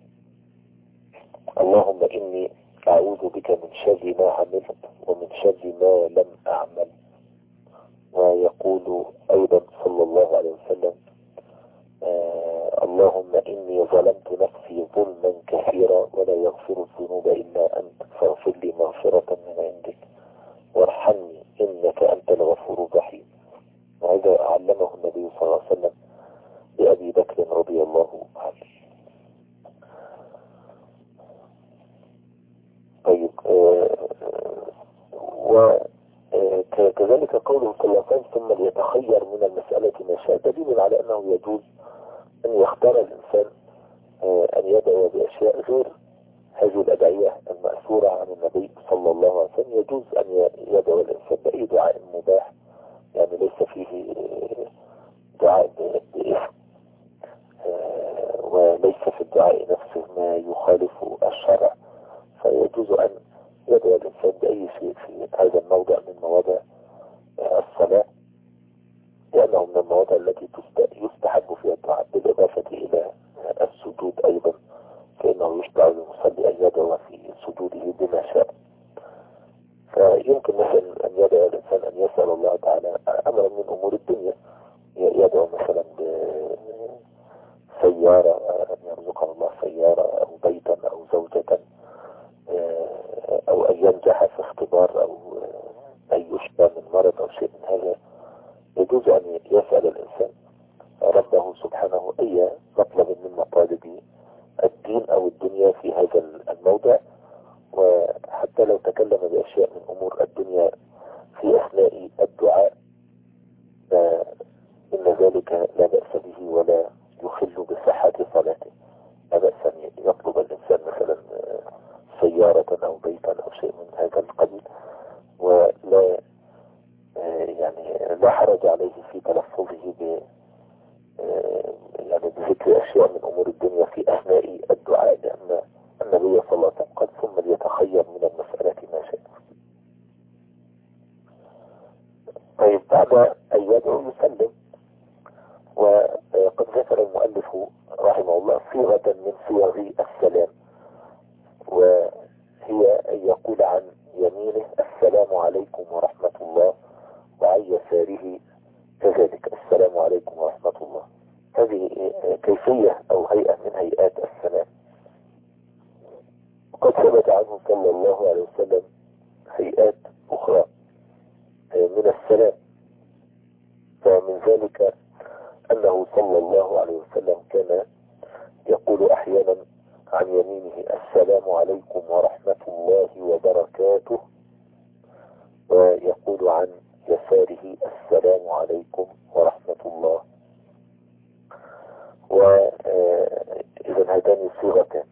اللهم إني أعوذ بك من شر ما عملت ومن شر ما لم أعمل. ويقول أيضا صلى الله عليه وسلم: آه اللهم إني ظلمت نفسي ظلما كثيرا ولا يغفر الذنوب إلا أنت فاغفر لي مغفرة من عندك وارحمني إنك أنت الغفور الرحيم. وهذا علمه النبي صلى الله عليه وسلم لأبي بكر رضي الله عنه. طيب، آه وكذلك قوله صلى الله عليه وسلم: ثم ليتخير من المسألة ما شاء، دليل على أنه يجوز أن يختار الإنسان أن يدعو بأشياء غير هذه الأدعية المأثورة عن النبي صلى الله عليه وسلم. يجوز أن يدعو الإنسان بأي دعاء مباح، يعني ليس فيه دعاء بإثم، وليس في الدعاء نفسه ما يخالف الشرع، فيجوز أن يدعو الإنسان بأي شيء في هذا الموضع من مواضع الصلاة، لأنه من المواضع التي يستحب فيها الدعاء، بالإضافة إلى السجود أيضا، فإنه يشرع للمصلي أن يدعو في سجوده بما شاء. فيمكن مثلا أن يدعو الإنسان أن يسأل الله تعالى أمرا من أمور الدنيا، يدعو مثلا بسيارة، أن يرزقه الله سيارة أو بيتا أو زوجة، أو أن ينجح في اختبار، أو أن يشفى من مرض أو شيء من هذا. يجوز أن يسأل الإنسان ربه سبحانه أي مطلب من مطالب الدين أو الدنيا في هذا الموضع، وحتى لو تكلم بأشياء من أمور الدنيا في أثناء الدعاء فإن ذلك لا بأس به ولا يخل بصحة صلاته. لا بأس أن يطلب الإنسان مثلا سيارة أو بيتا أو شيء من هذا القبيل، ولا يعني لا حرج عليه في تلفظه ب يعني بذكر أشياء من أمور الدنيا في أثناء الدعاء، لأن النبي صلى الله عليه وسلم قال: ثم ليتخير من المسألة ما شاء. طيب، بعد أن يدعو يسلم. وقد ذكر المؤلف رحمه الله صيغة من صيغ السلام، وهي أن يقول عن يمينه: السلام عليكم ورحمة الله، وعن يساره كذلك: السلام عليكم ورحمة الله. هذه كيفية أو هيئة من هيئات السلام. وقد ثبت عنه صلى الله عليه وسلم هيئات أخرى من السلام، فمن ذلك أنه صلى الله عليه وسلم كان يقول أحيانا عن يمينه: السلام عليكم ورحمة الله وبركاته، ويقول عن يساره: السلام عليكم ورحمة الله. وإذا هاتان الصيغتان.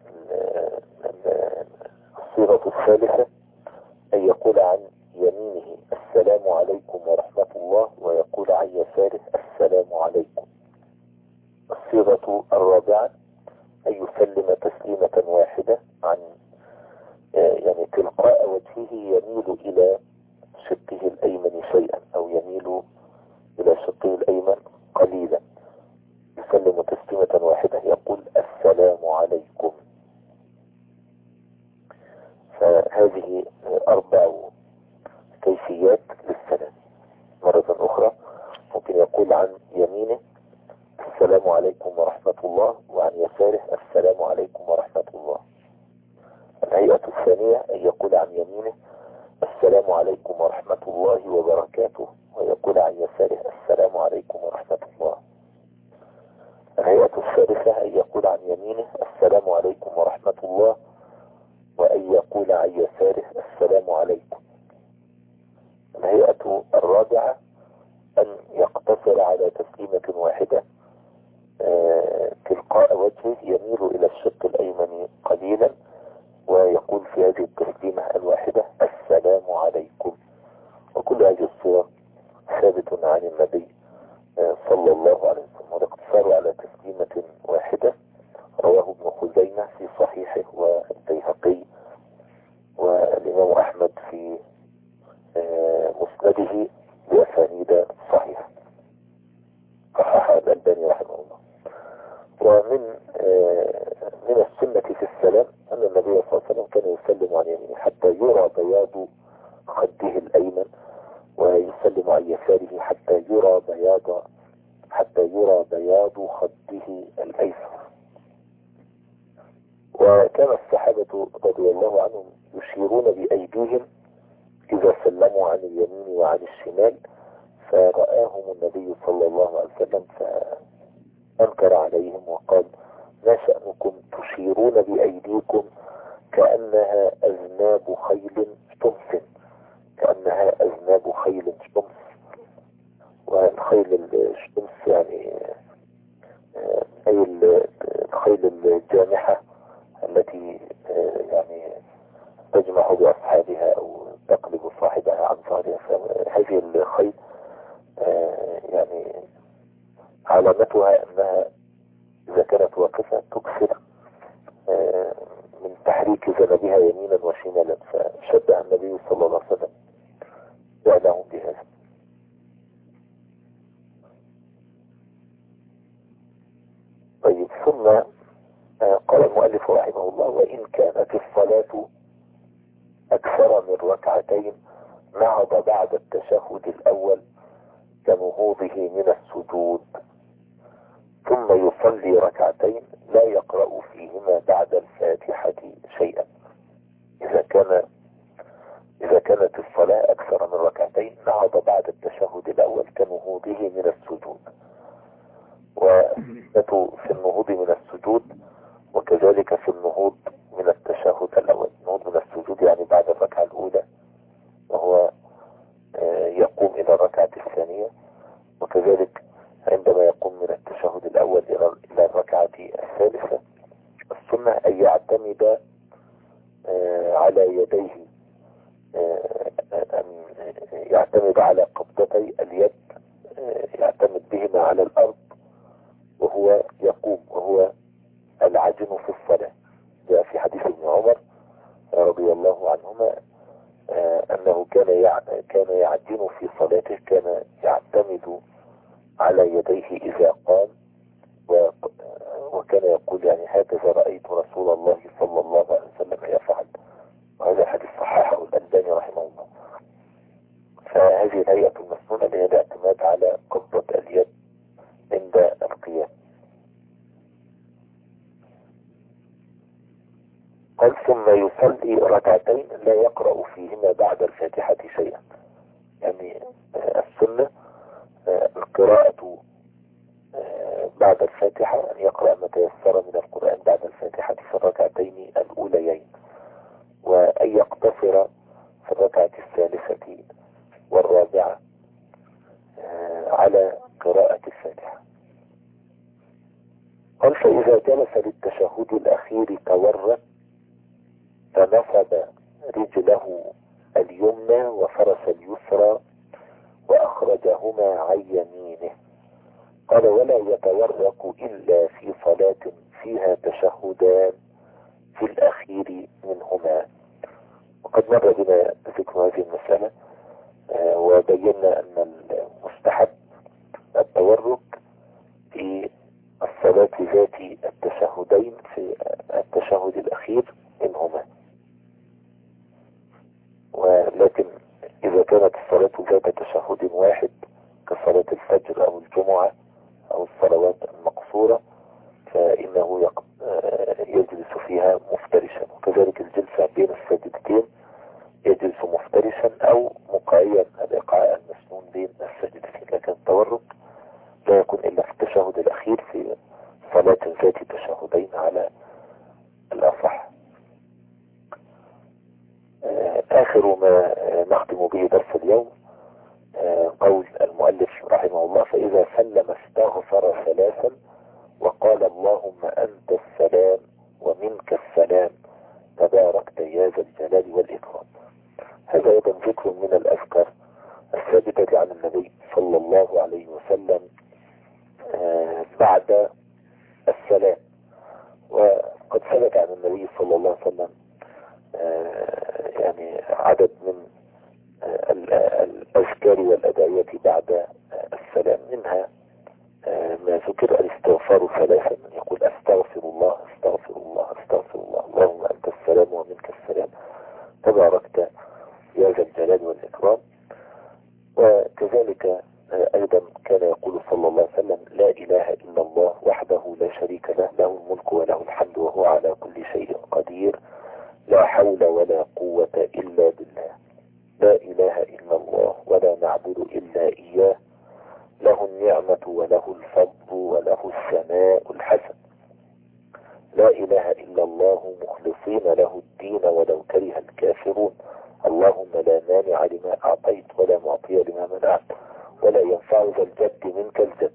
الصيغة الثالثة أن يقول عن يمينه: السلام عليكم ورحمة الله، ويقول عن يساره: السلام عليكم. الصيغة الرابعة أن يسلم تسليمة واحدة عن يعني تلقاء وجهه، يميل إلى شقه الأيمن شيئا، أو يميل إلى شقه الأيمن قليلا، يسلم تسليمة واحدة يقول: السلام عليكم. فهذه أربع كيفيات للسلام. مرة أخرى ممكن يقول عن يمينه: السلام عليكم ورحمة الله، وعن يساره: السلام عليكم ورحمة الله. الهيئة الثانية أن يقول عن يمينه: السلام عليكم ورحمة الله وبركاته، ويقول عن يساره: السلام عليكم ورحمة الله. الهيئة الثالثة أن يقول عن يمينه: السلام عليكم ورحمة الله، وأن يقول عن يساره: السلام عليكم. الهيئة الرابعة أن يقتصر على تسليمة واحدة تلقاء وجهه، يميل إلى الشق الأيمن قليلا في صحيحه والبيهقي والإمام أحمد في مسنده بأسانيد صحيحة صححها الألباني رحمه الله. ومن من السنة في السلام أن النبي صلى الله عليه وسلم كان يسلم عن يمينه حتى يرى بياض خده الأيمن، ويسلم عن يساره حتى يرى بياض حتى يرى بياض خده الأيسر. وكان الصحابة رضي الله عنهم يشيرون بأيديهم إذا سلموا عن اليمين وعن الشمال، فرآهم النبي صلى الله عليه وسلم فأنكر عليهم وقال: ما شأنكم تشيرون بأيديكم كأنها أذناب خيل شمس، كأنها أذناب خيل شمس. والخيل الشمس يعني أي الخيل الجامحة التي يعني تجمع بأصحابها أو تقلب صاحبها عن ظهرها. هذه الخيل يعني علامتها أنها إذا كانت واقفة تكثر من تحريك ذنبها يمينا وشمالا، فشبه النبي صلى الله عليه وسلم فعلهم بهذا. طيب، ثم قال المؤلف رحمه الله: وإن كانت الصلاة أكثر من ركعتين نهض بعد التشهد الأول كنهوضه من السجود، ثم يصلي ركعتين لا يقرأ فيهما بعد الفاتحة شيئا. إذا كان إذا كانت الصلاة أكثر من ركعتين نهض بعد التشهد الأول كنهوضه من السجود. وفي النهوض من السجود وكذلك في النهوض من التشهد الأول. النهوض من السجود يعني بعد الركعة الأولى وهو يقوم إلى الركعة الثانية، وكذلك عندما يقوم من التشهد الأول إلى الركعة الثالثة. السنة أن يعتمد على يديه، أن يعتمد على قبضتي اليد، يعتمد بهما على الأرض وهو يقوم، وهو العجن في الصلاة. جاء في حديث ابن عمر رضي الله عنهما أنه كان كان يعجن في صلاته، كان يعتمد على يديه إذا قام، وكان يقول يعني هكذا رأيت رسول الله صلى الله عليه وسلم يفعل. وهذا الحديث صححه الألباني رحمه الله. فهذه الهيئة المسنونة اللي هي الاعتماد على قبضة اليد عند القيام. قال: ثم يصلي ركعتين لا يقرأ فيهما بعد الفاتحة شيئا. يعني السنة القراءة بعد الفاتحة أن يقرأ ما تيسر من القرآن بعد الفاتحة في الركعتين الأوليين، وأن يقتصر في الركعة الثالثة والرابعة على قراءة الفاتحة. قال: فإذا جلس للتشهد الأخير تورك فنصب رجله اليمنى وفرس اليسرى وأخرجهما عن يمينه. قال: ولا يتورك إلا في صلاة فيها تشهدان في الأخير منهما. وقد مر بنا ذكر هذه المسألة وبينا أن المستحب التورك في الصلاة ذات التشهدين في التشهد الأخير منهما. ولكن إذا كانت الصلاة ذات تشهد واحد كصلاة الفجر أو الجمعة أو الصلوات المقصورة فإنه يجلس فيها مفترشا، وكذلك الجلسة بين السجدتين يجلس مفترشا أو مقايا الإقعاء المسنون بين السجدتين. لكن التورك لا يكون إلا في التشهد الأخير في صلاة ذات تشهدين على الأصح. آخر ما نختم به درس اليوم قول المؤلف رحمه الله: فإذا سلم استغفر ثلاثا وقال: اللهم أنت السلام ومنك السلام تباركت يا ذا الجلال والإكرام. هذا أيضا ذكر من الأذكار الثابتة عن النبي صلى الله عليه وسلم بعد السلام. وقد ثبت عن النبي صلى الله عليه وسلم يعني عدد من الأذكار والأدعية بعد السلام، منها ما ذكر الاستغفار ثلاثا، يقول أستغفر الله أستغفر الله أستغفر الله، اللهم أنت السلام ومنك السلام تباركت يا ذا الجلال والإكرام. وكذلك أيضا كان يقول صلى الله عليه وسلم لا إله إلا الله وحده لا شريك له، له الملك وله الحمد وهو على كل شيء قدير، لا حول ولا قوة إلا بالله، لا إله إلا الله ولا نعبد إلا إياه، له النعمة وله الفضل وله الثناء الحسن، لا إله إلا الله مخلصين له الدين ولو كره الكافرون، اللهم لا مانع لما أعطيت ولا معطي لما منعت ولا ينفع ذا الجد منك الجد.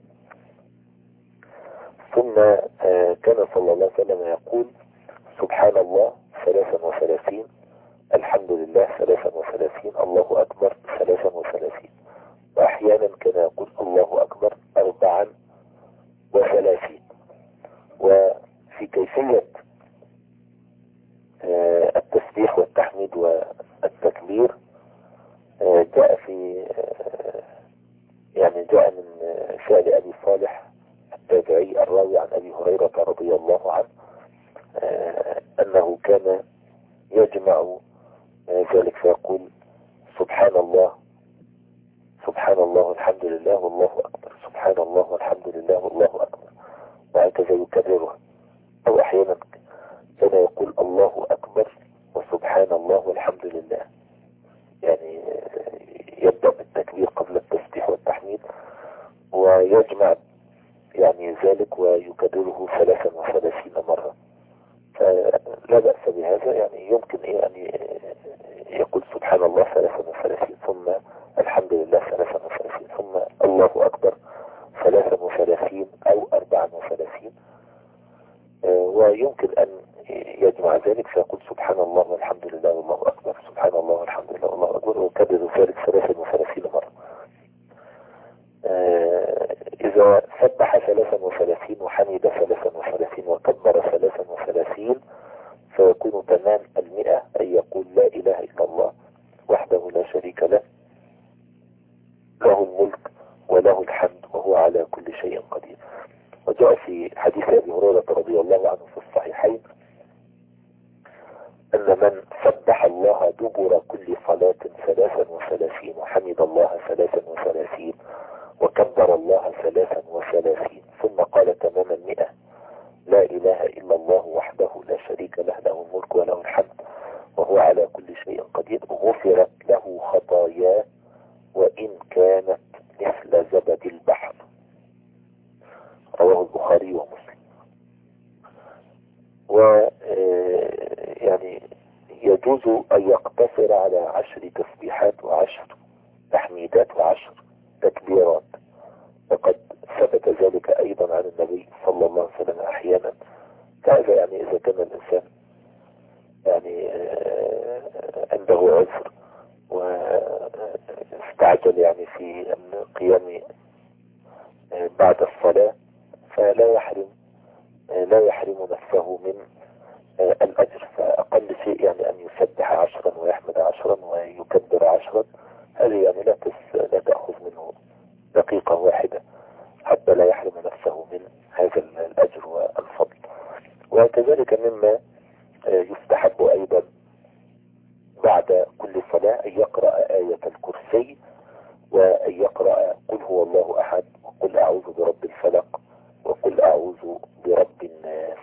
ثم كان صلى الله عليه وسلم يقول سبحان الله ثلاثا وثلاثين، الحمد لله ثلاثا وثلاثين، الله أكبر ثلاثا وثلاثين، وأحيانا كان يقول الله أكبر أربعا وثلاثين. وفي كيفية التسبيح والتحميد والتكبير جاء في يعني جاء من فعل أبي صالح التابعي الراوي عن أبي هريرة رضي الله عنه أنه كان يجمع ذلك فيقول سبحان الله سبحان الله والحمد لله والله أكبر، سبحان الله والحمد لله والله أكبر، وهكذا يكررها. أو أحيانا كان يقول الله أكبر وسبحان الله والحمد لله، يعني يبدأ بالتكبير قبل التسبيح والتحميد ويجمع يعني ذلك ويكرره ثلاثا وثلاثين مرة. فلا بأس بهذا، يعني يمكن إيه أن يقول سبحان الله ثلاثا وثلاثين، ثم الحمد لله ثلاثا وثلاثين، ثم الله أكبر ثلاثا وثلاثين أو أربعا وثلاثين. ويمكن أن يجمع ذلك فيقول سبحان الله والحمد لله والله أكبر، سبحان الله والحمد لله والله أكبر، ويكرر ذلك ثلاثا وثلاثين مرة. إذا سبح ثلاثا وثلاثين وحمد ثلاثا وثلاثين وكبر ثلاثا وثلاثين فيكون تمام المئة، أي يقول لا إله إلا الله وحده لا شريك له، له الملك وله الحمد وهو على كل شيء قدير. وجاء في حديث أبي هريرة رضي الله عنه في الصحيحين أن من سبح الله دبر كل صلاة ثلاثا وثلاثين وحمد الله ثلاثا وثلاثين وكبر الله ثلاثا وثلاثين ثم قال تمام المئة لا إله إلا الله وحده لا شريك له، له الملك وله الحمد وهو على كل شيء قدير، غفرت له خطاياه وإن كانت مثل زبد البحر. رواه البخاري ومسلم. و يعني يجوز أن يقتصر على عشر تسبيحات وعشر تحميدات وعشر تكبيرات، وقد ثبت ذلك أيضا عن النبي صلى الله عليه وسلم أحيانا. كذا يعني إذا كان الإنسان يعني عنده عذر واستعجل يعني في القيام بعد الصلاة فلا يحرم لا يحرم نفسه من الأجر، فأقل شيء يعني أن يسبح عشرا ويحمد عشرا ويكبر عشرا، هذه يعني لا لا تأخذ منه دقيقة واحدة حتى لا يحرم نفسه من هذا الأجر والفضل. وكذلك مما يستحب أيضا بعد كل صلاة أن يقرأ آية الكرسي، وأن يقرأ قل هو الله أحد، وقل أعوذ برب الفلق، وقل أعوذ برب الناس.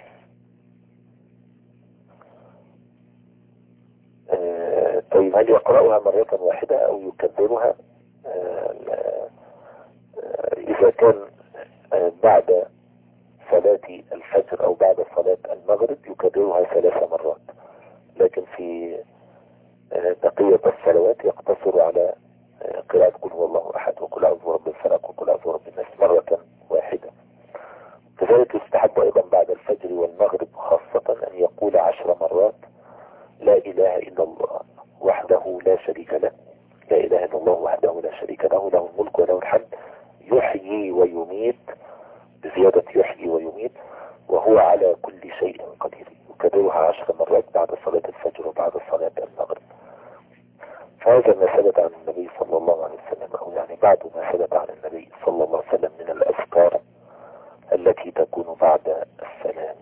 آه طيب هل يقرأها مرة واحدة أو يكبرها؟ آه آه إذا كان آه بعد صلاة الفجر أو بعد صلاة المغرب يكبرها ثلاث مرات، لكن في آه بقية الصلوات يقتصر على آه قراءة قل هو الله أحد، وقل أعوذ برب الفلق، وقل أعوذ برب الناس مرة واحدة. كذلك يستحب أيضا بعد الفجر والمغرب خاصة أن يقول عشر مرات لا إله إلا الله وحده لا شريك له، لا إله إلا الله وحده لا شريك له، له الملك وله الحمد يحيي ويميت، بزيادة يحيي ويميت، وهو على كل شيء قدير. يكررها عشر مرات بعد صلاة الفجر وبعد صلاة المغرب. فهذا ما ثبت عن النبي صلى الله عليه وسلم، أو يعني بعد ما ثبت عن النبي صلى الله عليه وسلم من الأذكار التي تكون بعد السلام.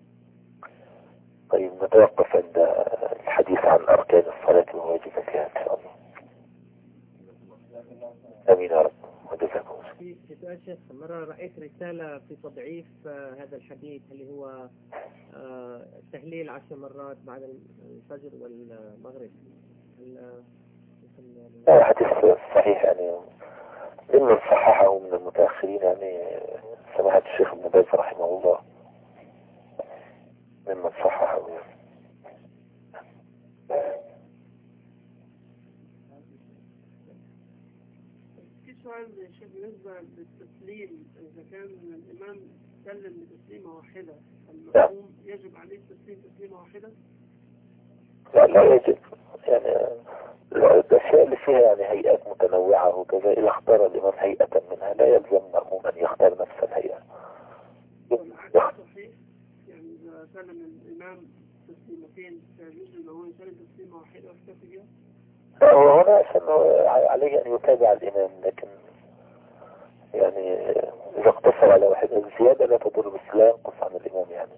طيب نتوقف عند الحديث عن أركان الصلاة وواجباتها إن شاء الله. أمين يا رب وجزاكم الله. في سؤال شيخ، مرة رأيت رسالة في تضعيف هذا الحديث اللي هو تهليل عشر مرات بعد الفجر والمغرب. لا حديث صحيح يعني، ممن صححه من المتأخرين يعني سماحة الشيخ ابن باز رحمه الله، ممن صححه يعني. في سؤال يا شيخ بالنسبة للتسليم، إذا كان الإمام سلم بتسليمة واحدة المأموم يجب عليه تسليم تسليمة واحدة؟ لا لا يجب، يعني الأشياء اللي فيها يعني هيئات متنوعة وكذا، إذا اختار الإمام هيئة منها لا يلزم مأموم أن يختار نفس الهيئة. صحيح، يعني إذا سلم الإمام تسليمتين فيجوز أن هو يسلم تسليمة واحدة ويكتفي بها؟ هو هنا عشان عليه أن يتابع الإمام، لكن يعني إذا اقتصر على واحد الزيادة لا تضر، بس لا ينقص عن الإمام يعني.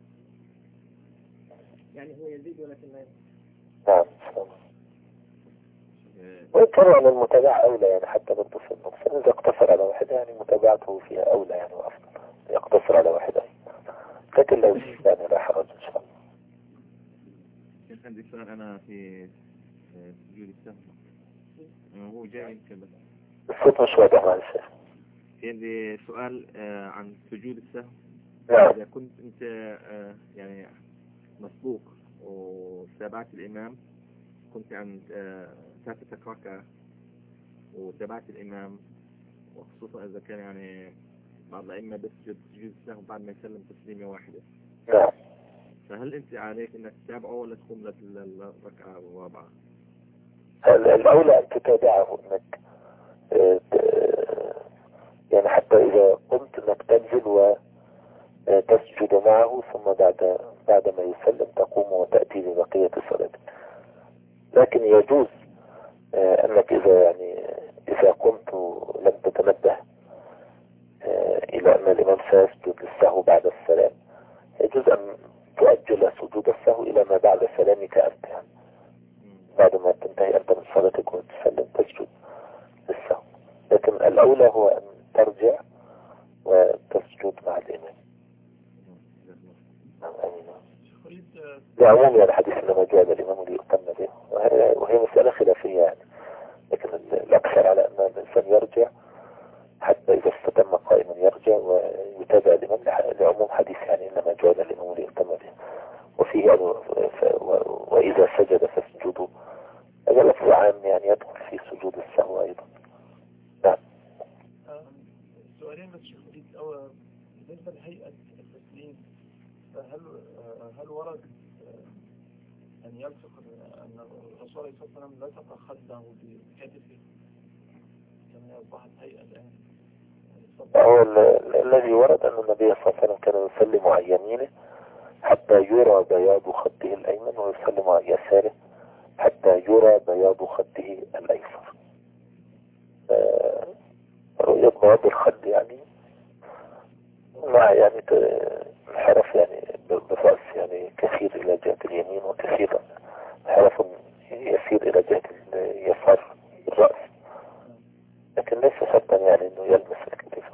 يعني هو يزيد ولكن لا ينقص. نعم إن شاء الله. ويكرر أن المتابعة أولى يعني، حتى برضه في النقص إذا اقتصر على واحدة يعني متابعته فيها أولى يعني وأفضل، يقتصر على واحدة، لكن لو يعني لا حرج إن شاء الله. شيخ عندي سؤال أنا في سجود السهو، هو جاي يمكن بس الصوت مش واضح مع الشيخ. عندي سؤال عن سجود السهو. نعم. إذا كنت أنت يعني مسبوق وتابعت الإمام، كنت عند ثالثة ركعة وتابعت الإمام، وخصوصا إذا كان يعني بعض الأئمة بسجد سجود السهو بعد ما يسلم تسليمة واحدة. نعم. فهل أنت عليك إنك تتابعه ولا تقوم للركعة الرابعة؟ الأولى أن تتابعه، إنك يعني حتى إذا قمت إنك تنزل وتسجد معه، ثم بعد بعد ما يسلم تقوم وتأتي ببقية صلاتك. لكن يجوز أنك إذا يعني إذا قمت لم تتنبه إلى أن الإمام سيسجد للسهو بعد السلام، يجوز أن تؤجل سجود السهو إلى ما بعد سلامك أنت، يعني بعد ما تنتهي أنت من صلاتك وتسلم تسجد للسهو. لكن الأولى هو أن ترجع وتسجد مع الإمام. لعموم يعني الحديث إنما جاء الإمام ليؤتم به، وهي مسألة خلافية يعني، لكن الأكثر على أن الإنسان يرجع حتى إذا استتم قائما يرجع ويتابع الإمام، لعموم حديث يعني إنما جاء الإمام ليؤتم به. وفيه يعني وإذا سجد فاسجدوا، هذا لفظ عام يعني يدخل في سجود السهو أيضا. نعم. سؤالين بس شيخ وليد. أول بالنسبة لهيئة التسليم، هل هل ورد أن يلصق أن الرسول صلى الله عليه وسلم لصق خده بكتفه كما أصبحت هيئة الآن؟ هو الذي ورد أن النبي صلى الله عليه وسلم كان يسلم عن يمينه حتى يرى بياض خده الأيمن، ويسلم عن يساره حتى يرى بياض خده الأيسر. رؤية بياض الخد يعني مع يعني انحراف يعني بفأس يعني كثير إلى جهة اليمين، وكثير انحراف يسير إلى جهة اليسار الرأس، لكن ليس شرطا يعني إنه يلمس الكتف.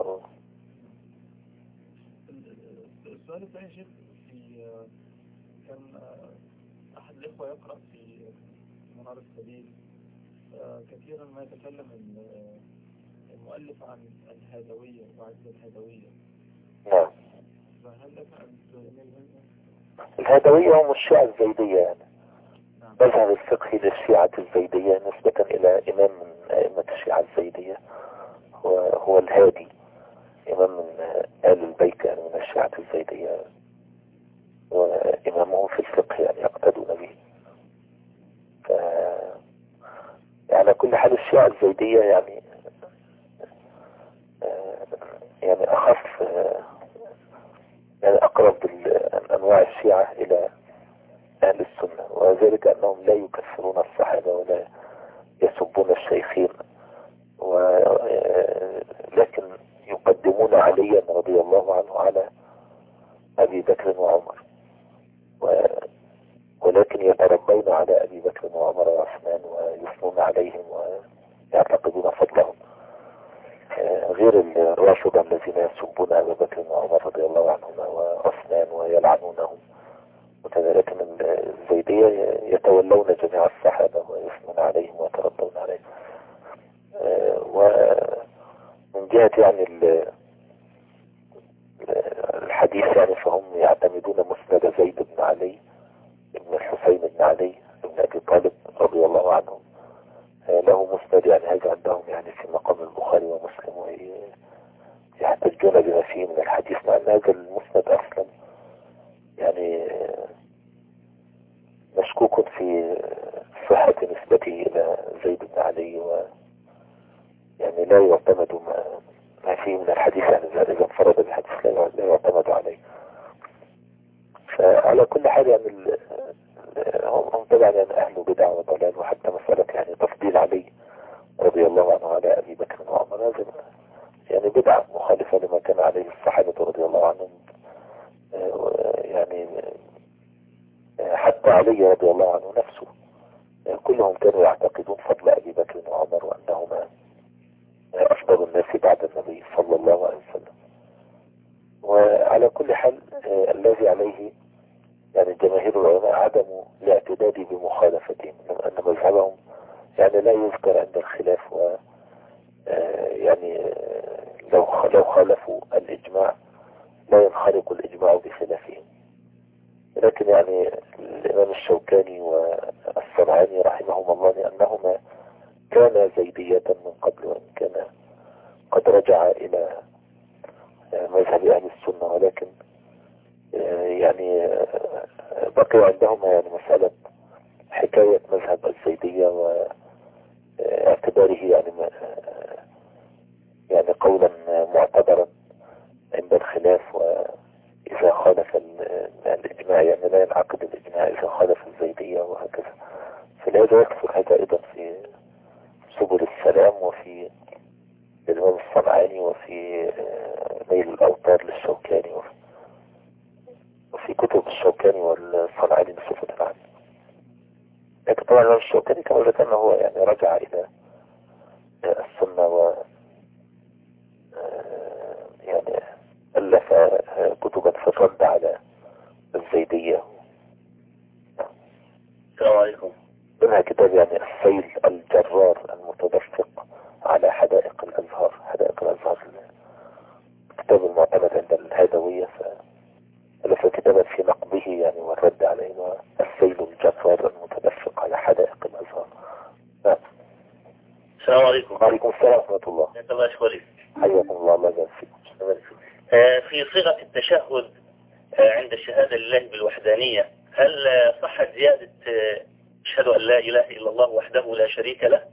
السؤال الثاني شيخ، في كان أحد الإخوة يقرأ في منار السبيل كثيرا ما يتكلم المؤلف عن الهادوية وعز الهادوية. نعم. فهل لك أن الهادوية هم الشيعة الزيدية يعني، مذهب الفقهي للشيعة الزيدية نسبة إلى إمام من أئمة الشيعة الزيدية، وهو الهادي، إمام من آل البيت يعني من الشيعة الزيدية، وإمامه في الفقه يعني يقتدون به. ف على كل حال الشيعة الزيدية يعني يعني أخف يعني أقرب أنواع الشيعة إلى ذلك أنهم لا يكفرون الصحابة ولا يسبون الشيخين، ولكن يقدمون عليا رضي الله عنه على أبي بكر وعمر، ولكن يتربون على أبي بكر وعمر وعثمان ويثنون عليهم ويعتقدون فضلهم، غير الرافضة الذين يسبون أبي بكر وعمر رضي الله عنهما وعثمان ويلعنونهم. وكذلك من الزيدية يتولون جميع الصحابة ويثنون عليهم ويتربون عليهم. ومن جهة يعني الحديث يعني فهم يعتمدون مسند زيد بن علي ابن الحسين بن علي ابن أبي طالب رضي الله عنهم، له مسند يعني هذا عندهم يعني في مقام البخاري ومسلم، ويحتجون بما فيه من الحديث، مع أن هذا المسند أصلا يعني مشكوك في صحة نسبته إلى زيد بن علي، و يعني لا يعتمد ما, ما فيه من الحديث، يعني إذا انفرد بالحديث لا يعتمد عليه. فعلى كل حال يعني هم طبعا يعني أهل بدع وضلال، وحتى مسألة يعني تفضيل علي رضي الله عنه على أبي بكر وعمر هذا يعني بدعة مخالفة لما كان عليه الصحابة رضي الله عنهم. يعني حتى علي رضي الله عنه نفسه كلهم كانوا يعتقدون فضل أبي بكر وعمر وأنهما أفضل الناس بعد النبي صلى الله عليه وسلم. وعلى كل حال الذي عليه يعني جماهير العلماء عدم الاعتداد بمخالفتهم، أن مذهبهم يعني لا يذكر عند الخلاف، و يعني لو لو خالفوا الإجماع لا ينخرق الإجماع بخلافهم. لكن يعني الإمام الشوكاني والصنعاني رحمهما الله لأنهما كان زيدية من قبل، وإن كان قد رجع إلى مذهب أهل السنة، ولكن يعني بقي عندهما يعني مسألة حكاية مذهب الزيدية واعتباره يعني يعني قولا معتبرا عند الخلاف، وإذا خالف الإجماع يعني لا ينعقد الإجماع إذا خالف الزيدية وهكذا. فلهذا يكثر هذا أيضا في سبل السلام وفي الإمام الصنعاني وفي نيل الأوطار للشوكاني وفي كتب الشوكاني والصنعاني بصفة عامة. لكن طبعا الإمام الشوكاني كما ذكرنا هو يعني رجع إلى السنة و يعني ألف كتبا في الرد على الزيدية. السلام عليكم. منها كتاب يعني السيل الجرار المتدفق على حدائق الأزهار، حدائق الأزهار كتاب المعتمد عند الهادوية، فألف كتابا في نقبه يعني والرد عليه، السيل الجرار المتدفق على حدائق الأزهار. نعم. السلام عليكم. وعليكم السلام ورحمة الله. الله يشكرك. حياكم الله. الله يجزاك فيكم. في صيغة التشهد عند الشهادة لله بالوحدانية، هل صحت زيادة أشهد أن لا إله إلا الله وحده لا شريك له؟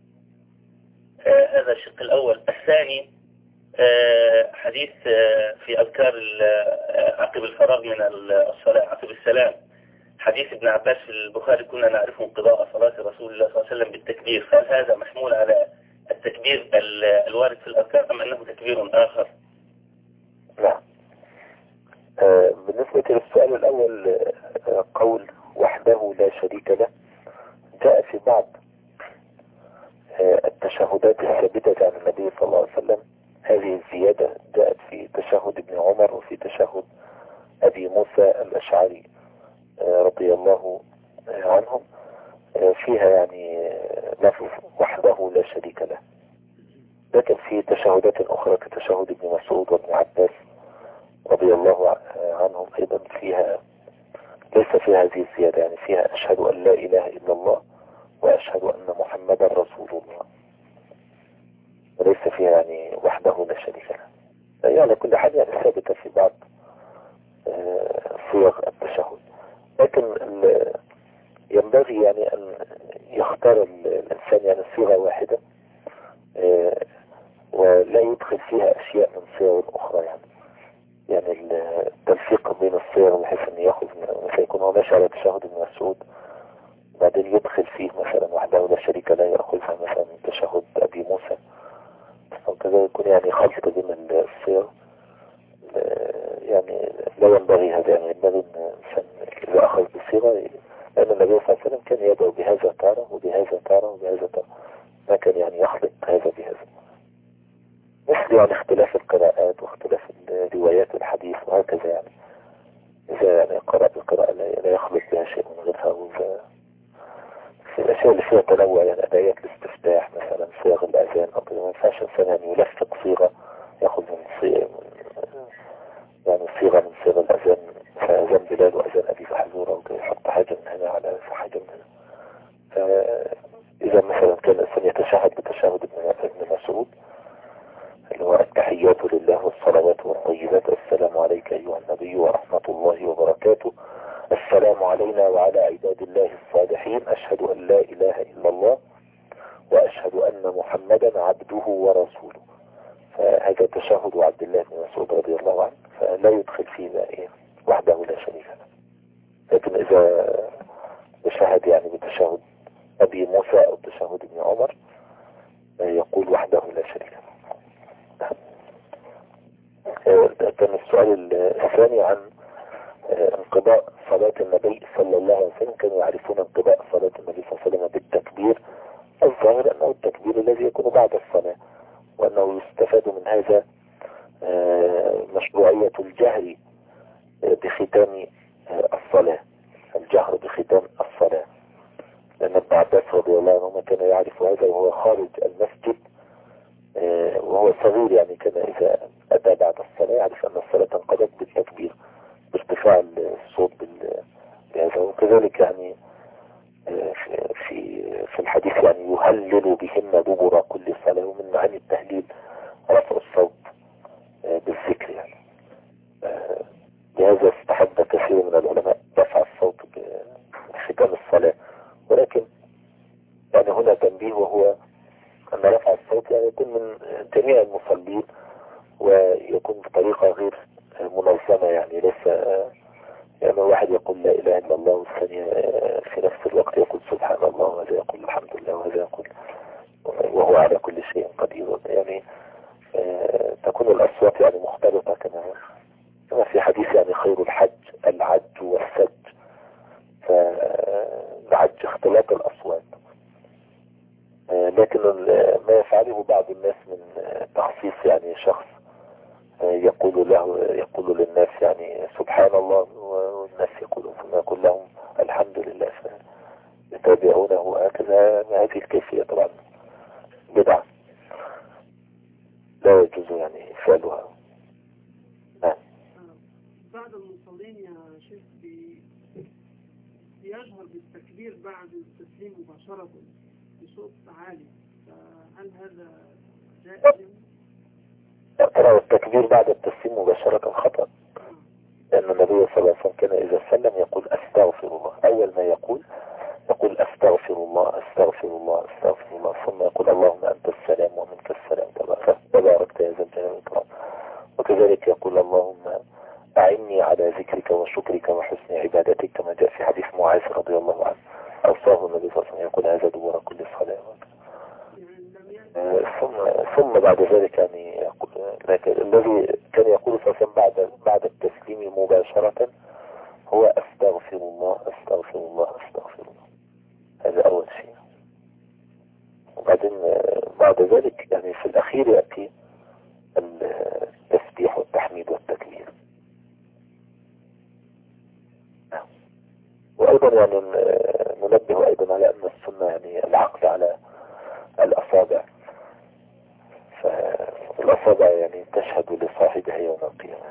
هذا الشق الأول. الثاني حديث في أذكار عقب الفراغ من الصلاة عقب السلام، حديث ابن عباس في البخاري كنا نعرف انقضاء صلاة رسول الله صلى الله عليه وسلم بالتكبير، هل هذا محمول على التكبير الوارد في الأذكار أم أنه تكبير آخر؟ نعم. آه بالنسبة للسؤال الأول، آه قول وحده لا شريك له جاء في بعض آه التشهدات الثابتة عن النبي صلى الله عليه وسلم. هذه الزيادة جاءت في تشهد ابن عمر وفي تشهد أبي موسى الأشعري آه رضي الله آه عنهم، آه فيها يعني لفظ وحده لا شريك له. لكن في تشهدات أخرى كتشهد ابن مسعود وابن عباس رضي الله عنهم أيضا فيها ليس فيها هذه الزيادة، يعني فيها أشهد أن لا إله إلا الله وأشهد أن محمدا رسول الله، وليس فيها يعني وحده لا شريك له. يعني كل حاجة يعني ثابتة في بعض صيغ التشهد. لكن ينبغي يعني أن يختار الإنسان يعني صيغة واحدة ولا يدخل فيها أشياء من صيغ أخرى، يعني يعني التلفيق بين الصيغ بحيث أن يأخذ مثل يكون هو ماشي على تشهد ابن مسعود بعدين يدخل فيه مثلا وحده لا شريك لا يأخذها مثلا من تشهد أبي موسى، وكذا يكون يعني خلط بين الصيغ. يعني لا ينبغي هذا، يعني ينبغي أن الإنسان إذا أخذ بصيغة، لأن النبي صلى الله عليه وسلم كان يدعو بهذا تارة وبهذا تارة وبهذا تارة، ما كان يعني يخلط هذا بهذا، مثل يعني اختلاف القراءات واختلاف الروايات الحديث وهكذا. يعني إذا يعني قرأ القراءة لا يخلط بها شيء من غيرها. وإذا في الأشياء اللي فيها تنوع، يعني أدعيات الاستفتاح مثلا، صيغ الأذان أو كذا، ما ينفعش إنسان يعني يلفق صيغة يأخذ من صيغة يعني صيغة من صيغ الأذان، فأذان بلال وأذان أبي محذورة وكذا، يحط حاجة من هنا على حاجة من هنا. فإذا مثلا كان الإنسان يتشهد بتشهد ابن مسعود اللي هو التحيات لله والصلوات والطيبات، السلام عليك أيها النبي ورحمة الله وبركاته، السلام علينا وعلى عباد الله الصالحين، أشهد أن لا إله إلا الله وأشهد أن محمدا عبده ورسوله. فهذا تشهد عبد الله بن مسعود رضي الله عنه، فلا يدخل فيه إيه وحده لا شريك له. لكن إذا تشهد يعني بتشهد أبي موسى أو تشهد ابن عمر يقول وحده لا شريك له. كان السؤال الثاني عن انقضاء صلاة النبي صلى الله عليه وسلم. كانوا يعرفون انقضاء صلاة النبي صلى الله عليه وسلم بالتكبير. الظاهر أنه التكبير الذي يكون بعد الصلاة، وأنه يستفاد من هذا مشروعية الجهر بختام الصلاة، الجهر بختام الصلاة، لأن ابن عباس رضي الله عنه كان يعرف هذا وهو خارج المسجد وهو صغير، يعني كان إذا أتى بعد الصلاة يعرف أن الصلاة انقضت بالتكبير بارتفاع الصوت بهذا. وكذلك يعني في في الحديث يعني يهلل بهن دبر كل صلاة، ومن معاني التهليل رفع الصوت بالذكر. يعني لهذا استحب كثير من العلماء رفع الصوت بختام الصلاة. ولكن يعني هنا تنبيه، وهو أن رفع الصوت يعني يكون من جميع المصلين ويكون بطريقة غير منظمة، يعني ليس يعني واحد يقول لا إله إلا الله والثانية في نفس الوقت يقول سبحان الله، وهذا يقول الحمد لله، وهذا يقول وهو على كل شيء قدير. يعني تكون الأصوات يعني مختلطة، كما كما في حديث يعني خير الحج العج والسج، فالعج اختلاط الأصوات. لكن ما يفعله بعض الناس من تخصيص يعني شخص يقول له يقول للناس يعني سبحان الله، والناس يقولون ثم يقول لهم الحمد لله، فيتابعونه هكذا. هذه الكيفية طبعا بدعة لا يجوز يعني فعلها. نعم. بعض المصلين يا شيخ بيجهر بالتكبير بعد التسليم مباشرة بصوت عالي، فهل هذا جائز؟ ترى التكبير بعد التسليم مباشرة خطأ، لأن النبي صلى الله عليه وسلم كان إذا سلم يقول أستغفر الله. أول ما يقول يقول أستغفر الله أستغفر الله أستغفر الله، ثم يقول اللهم أنت السلام ومنك السلام تباركت يا ذا الجلال والإكرام. وكذلك يقول اللهم أعني على ذكرك وشكرك وحسن عبادتك، كما جاء في حديث معاذ رضي الله عنه أوصاه النبي صلى الله عليه وسلم يقول هذا دبر كل صلاة. ثم ثم بعد ذلك يعني يقول، لكن الذي كان يقول صلى الله عليه وسلم بعد بعد التسليم مباشرة هو أستغفر الله أستغفر الله أستغفر الله. هذا أول شيء. وبعدين بعد ذلك يعني في الأخير يأتي التسبيح والتحميد والتكبير. وأيضا يعني ننبه أيضا على أن السنة يعني العقد على الأصابع، فالأصابع يعني تشهد لصاحبها يوم القيامة.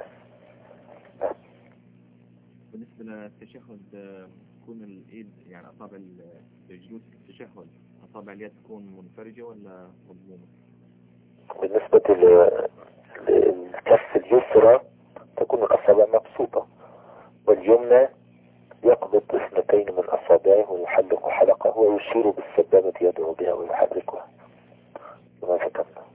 بالنسبة للتشهد تكون الإيد يعني أصابع الجلوس التشهد أصابع اليد تكون منفرجة ولا مضمومة؟ بالنسبة للكف اليسرى تكون الأصابع مبسوطة، واليمنى يقبض اثنتين من أصابعه ويحلق حلقه ويشير بالسبابة يدعو بها ويحركها كما ذكرنا.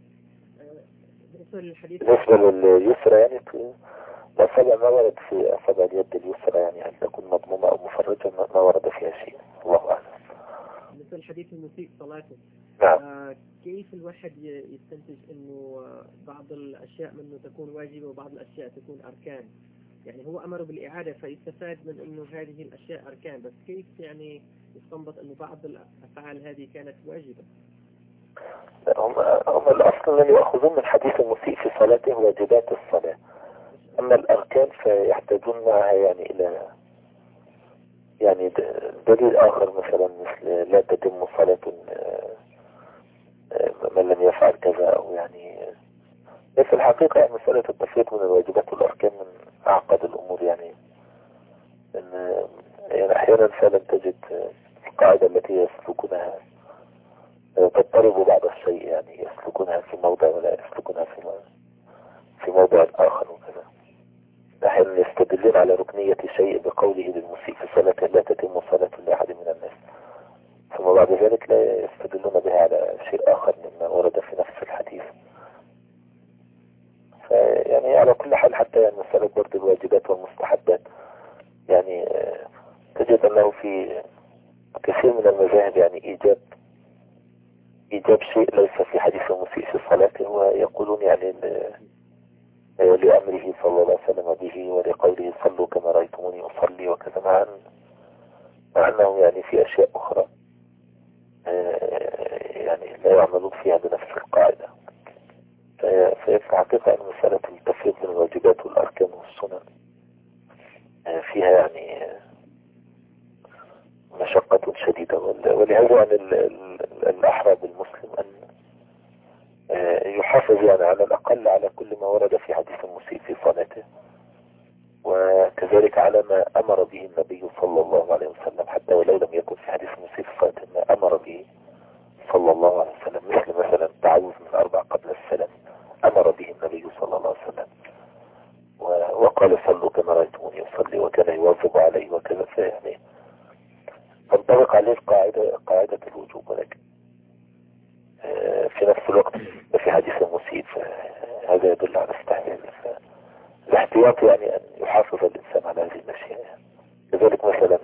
بالنسبة لليسرى يعني الأصابع ما ورد في أصابع اليد اليسرى يعني هل تكون مضمومة أو مفرجة، ما ورد فيها شيء، الله أعلم. حديث المسيء صلاته. نعم. آه كيف الواحد يستنتج انه بعض الاشياء منه تكون واجبة وبعض الاشياء تكون اركان؟ يعني هو امر بالاعادة فيستفاد من انه هذه الاشياء اركان، بس كيف يعني يستنبط انه بعض الافعال هذه كانت واجبة؟ هم هم الاصل الذي يأخذون من حديث المسيء في صلاته واجبات الصلاة، اما الاركان فيحتاجون معها يعني الى يعني دليل آخر، مثلا مثل لا تتم صلاة من لم يفعل كذا، أو يعني في الحقيقة يعني مسألة التفريق من الواجبات والأركان من أعقد الأمور، يعني إن يعني أحيانا فعلا تجد القاعدة التي يسلكونها تضطرب بعض الشيء، يعني يسلكونها في موضع ولا يسلكونها في في موضع آخر وكذا. أحيانا يستدلون على ركنية شيء بقوله للمسيء في صلاته لا تتم صلاة لأحد من الناس، ثم بعد ذلك لا يستدلون بها على شيء آخر مما ورد في نفس الحديث. فيعني على كل حال حتى يعني مسألة برضه الواجبات والمستحبات، يعني تجد أنه في كثير من المذاهب يعني إيجاب إيجاب شيء ليس في حديث المسيء في صلاته، ويقولون يعني لأمره صلى الله عليه وسلم به ولقوله صلوا كما رأيتموني أصلي وكذا، مع مع أنه يعني في أشياء أخرى يعني لا يعملون فيها بنفس القاعدة. فهي في الحقيقة أن مسألة التفريق بين الواجبات والأركان والسنن فيها يعني مشقة شديدة، ولهذا عن الأحرى بالمسلم أن يحافظ يعني على الأقل على كل ما ورد في حديث المسيء في صلاته، وكذلك على ما أمر به النبي صلى الله عليه وسلم، حتى ولو لم يكن في حديث المسيء في صلاته ما أمر به صلى الله عليه وسلم، مثل مثلا التعوذ من أربع قبل السلام أمر به النبي صلى الله عليه وسلم، وقال صلوا كما رأيتموني أصلي، وكان يواظب عليه وكذا. فيعني تنطبق عليه قاعدة قاعدة الوجوب، ولكن في نفس الوقت في حديث المسيء فهذا يدل على استحلال الاحتياط، يعني أن يحافظ الإنسان على هذه الأشياء. كذلك مثلا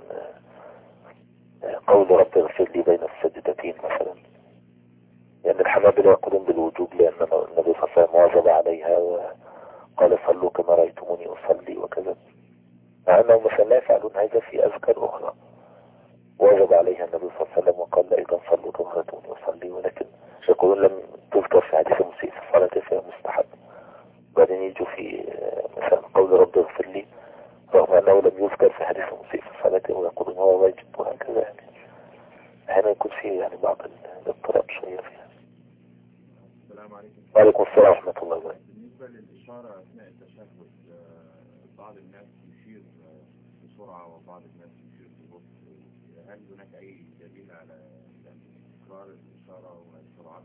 قول رب اغفر لي بين السجدتين مثلا، لأن يعني الحنابلة يقولون بالوجوب لأن النبي صلى الله عليه وسلم واظب عليها وقال صلوا كما رأيتموني أصلي وكذا، مع أنهم مثلا لا يفعلون هذا في أذكار أخرى واظب عليها النبي صلى الله عليه وسلم وقال أيضا صلوا كما رأيتموني أصلي، ولكن يقولون لم تذكر في حديث المسيء في صلاته فهي مستحب. بعدين يجوا في مثلا قول رب اغفر لي رغم أنه لم يذكر في حديث المسيء في صلاته ويقولون هو واجب، وهكذا. يعني هنا يكون فيه يعني بعض الاضطراب شوية فيها. السلام عليكم. وعليكم السلام ورحمة الله وبركاته. بالنسبة للإشارة أثناء التشهد، بعض الناس يشير بسرعة وبعض الناس يشير ببطء، هل هناك أي دليل على تكرار الإشارة والسرعة؟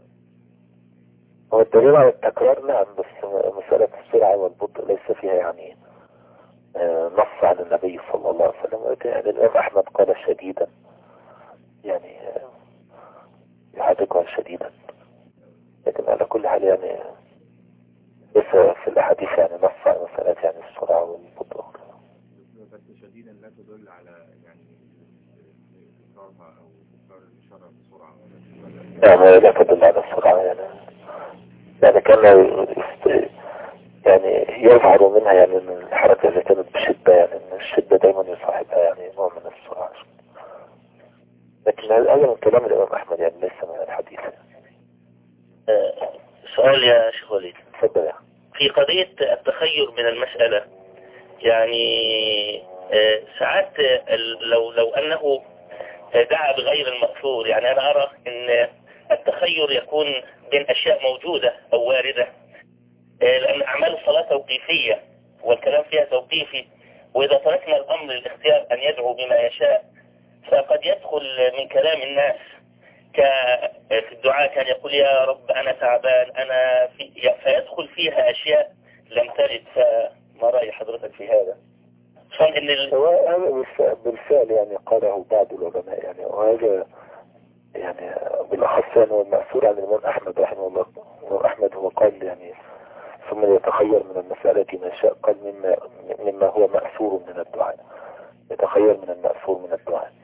هو الدليل على التكرار نعم، بس مسألة السرعة والبطء ليس فيها يعني نص عن النبي صلى الله عليه وسلم، ولكن يعني الإمام أحمد قال شديدا، يعني يحركها شديدا، لكن على كل حال يعني ليس في الأحاديث يعني نص عن مسألة يعني السرعة والبطء. بس شديدا لا تدل على يعني تكرارها أو تكرار الإشارة بسرعة؟ يعني لا تدل على السرعة، يعني يعني كان يست... يعني يظهر منها يعني من الحركة إذا كانت بشدة، يعني إن الشدة دايما يصاحبها يعني نوع من السرعة، لكن هذا من كلام الإمام أحمد يعني ليس من الحديث. أه سؤال يا شيخ وليد. تفضل يا في قضية التخير من المسألة، يعني أه ساعات لو لو أنه دعا بغير المأثور، يعني أنا أرى أن التخير يكون بين أشياء موجودة أو واردة، لأن أعمال الصلاة توقيفية والكلام فيها توقيفي، وإذا تركنا الأمر للاختيار أن يدعو بما يشاء فقد يدخل من كلام الناس في الدعاء كان يقول يا رب أنا تعبان أنا في، فيدخل فيها أشياء لم ترد. فما رأي حضرتك في هذا؟ إن ال... هذا بالفعل يعني قاله بعض العلماء يعني، وهذا يعني بالأخص يعني المأثور عن الإمام أحمد رحمه الله. الإمام أحمد هو قال يعني ثم يتخير من المسألة ما شاء، قال مما, مما هو مأثور من الدعاء، يتخير من المأثور من الدعاء، حتى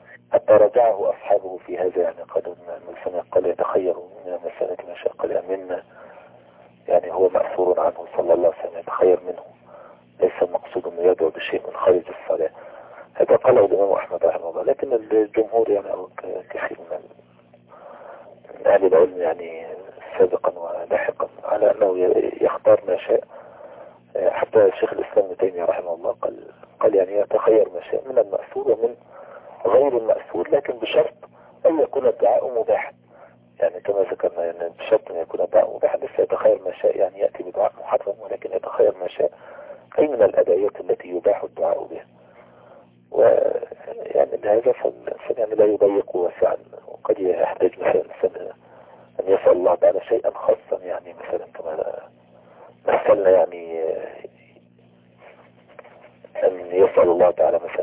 فرجعه أصحابه في هذا، يعني قالوا أن الإنسان قال يتخير من المسألة ما شاء، قال منا يعني هو مأثور عنه صلى الله عليه وسلم يتخير منه، ليس المقصود أنه يدعو بشيء من خارج الصلاة. هذا قاله الإمام أحمد رحمه الله، لكن الجمهور يعني أو كثير من أهل العلم يعني سابقا ولاحقا على أنه يختار ما شاء. حتى شيخ الإسلام ابن تيمية رحمه الله قال قال يعني يتخير ما شاء من المأثور ومن غير المأثور، لكن بشرط أن يكون الدعاء مباحا، يعني كما ذكرنا يعني بشرط أن يكون الدعاء مباحا. لسه يتخير ما شاء يعني يأتي بدعاء محرم، ولكن يتخير ما شاء أي من الأدعيات التي يباح الدعاء بها. ويعني لهذا فالإنسان يعني لا يضيق واسعا، وقد يحتاج مثلا الإنسان أن يسأل الله تعالى شيئا خاصا، يعني مثلا كما مثلنا يعني أن يسأل الله تعالى مثلا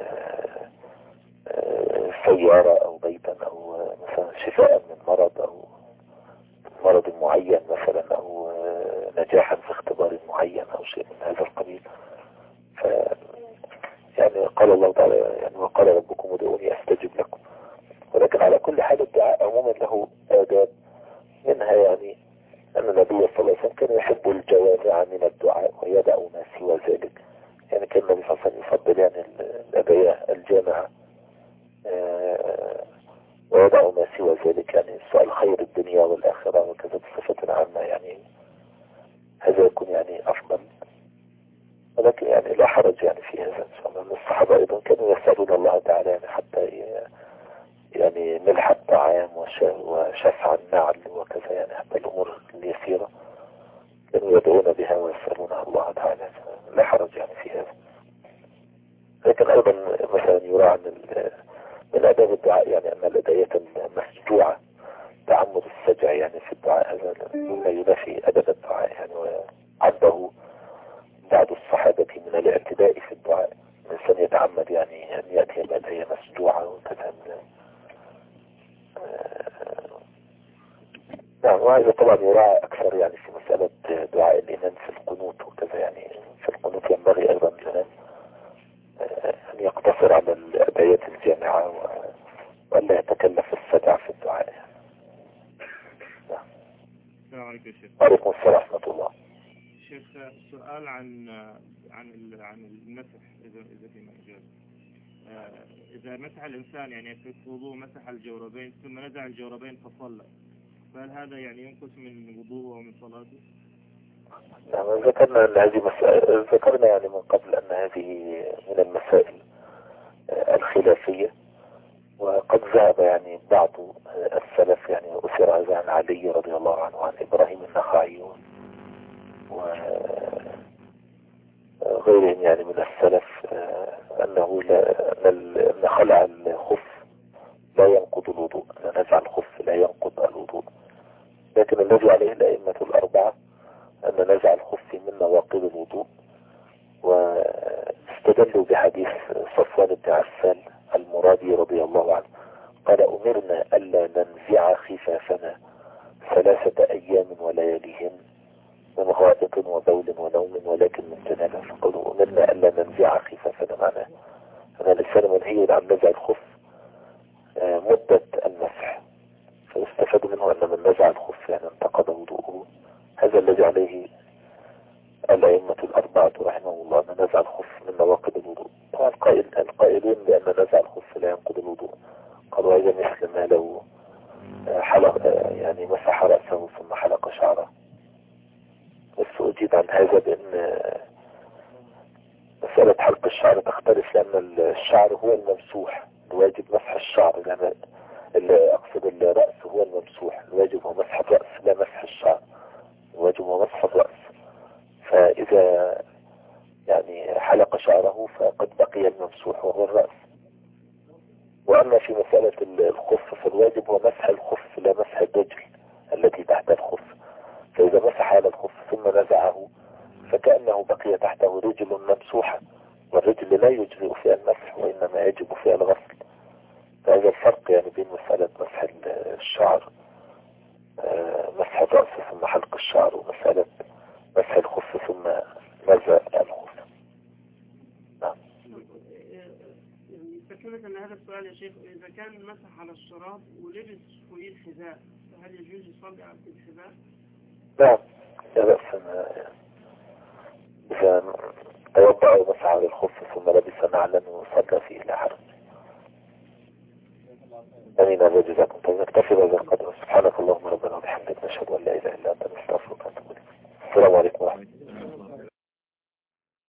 سيارة أو بيتا أو مثلا شفاء من مرض أو مرض معين مثلا، أو نجاحا في اختبار معين أو شيء من هذا القبيل. ف يعني قال الله تعالى يعني وقال ربكم ادعوني أستجب لكم. ولكن على كل حال الدعاء عموما له آداب، منها يعني أن النبي صلى الله عليه وسلم كان يحب الجوامع من الدعاء ويدع ما سوى ذلك. يعني كان النبي صلى الله عليه وسلم يفضل يعني الأدعية الجامعة ويدع ما سوى ذلك، يعني سؤال خير الدنيا والآخرة وكذا بصفة عامة، يعني هذا يكون يعني أفضل. ولكن يعني لا حرج يعني في هذا إن شاء الله. الصحابة أيضا كانوا يسألون الله تعالى يعني حتى يعني ملح الطعام وشفع النعل وكذا، يعني حتى الأمور اليسيرة كانوا يدعون بها ويسألون الله تعالى، لا حرج يعني في هذا. لكن أيضا مثلا يراعى من أداب الدعاء يعني أن الأدعية المسجوعة تعمد السجع يعني في الدعاء، هذا مما ينافي أدب الدعاء يعني. وعده بعض الصحابة من الاعتداء في الدعاء، الإنسان يتعمد يعني أن يأتي الأدعية مسجوعة وكذا. نعم. وهذا طبعا يراعى أكثر يعني في مسألة دعاء الإمام في القنوت وكذا، يعني في القنوت ينبغي أيضا الإمام أن يقتصر على الأدعية الجامعة وألا يتكلف السجع في الدعاء. نعم. السلام عليكم يا شيخ. وعليكم السلام ورحمة الله. شيخ سؤال عن عن عن المسح، إذا إذا في مجال. إذا مسح الإنسان يعني في الوضوء مسح الجوربين ثم نزع الجوربين فصلى، فهل هذا يعني ينقص من وضوءه ومن صلاته؟ نعم. ذكرنا أن هذه مسائل، ذكرنا يعني من قبل أن هذه من المسائل الخلافية، وقد ذهب يعني بعض السلف يعني أثر هذا عن علي رضي الله عنه وعن إبراهيم النخعي وغيرهم يعني من السلف أنه لا أن خلع الخف لا ينقض الوضوء، أن نزع الخف لا ينقض الوضوء. لكن الذي عليه الأئمة الأربعة أن نزع الخف من نواقض الوضوء، واستدلوا بحديث صفوان بن عسال المرادي رضي الله عنه قال أمرنا ألا ننزع خفافنا ثلاثة أيام ولياليهن من غائط وبول ونوم ولكن من جنابة. فقالوا أمرنا ألا ننزع خفافنا، معناه أن الإنسان منهي عن نزع الخف مدة المسح، فيستفاد منه أن من نزع الخف يعني انتقض وضوءه. هذا الذي عليه الأئمة الأربعة رحمه الله، أن نزع الخف من نواقض الوضوء. طبعا القائلين بأن نزع الخف لا ينقض الوضوء قالوا هذا مثل ما لو حلق يعني مسح رأسه ثم حلق شعره. بس أجيب عن هذا بأن مسألة حلق الشعر تختلف، لأن الشعر هو الممسوح، الواجب مسح الشعر، لأن اللي أقصد الرأس هو الممسوح، الواجب هو مسح الرأس لا مسح الشعر، الواجب هو مسح الرأس. فإذا يعني حلق شعره فقد بقي الممسوح وهو الرأس. وأما في مسألة الخف فالواجب هو مسح الخف لا مسح الرجل التي تحت الخف. فإذا مسح على الخف ثم نزعه فكأنه بقي تحته رجل ممسوحة، والرجل لا يجزئ فيها المسح وإنما يجب فيها الغسل. فهذا الفرق يعني بين مسألة مسح الشعر مسح الرأس ثم حلق الشعر، ومسألة مسح الخف ثم نزع الخف. نعم. يعني أسئلة لهذا السؤال يا شيخ، إذا كان مسح على الشراب ولبس فوقيه الحذاء فهل يجوز يصلي على الحذاء؟ نعم لا بأس إذا توضأ ومسح على الخف ثم لبس نعلا وصلى فيه لا حرج. أمين هذا جزاكم الله. نكتفي بهذا القدر. سبحانك اللهم ربنا وبحمدك نشهد أن لا إله إلا أنت نستغفرك ونتوب إليك. السلام عليكم ورحمة الله.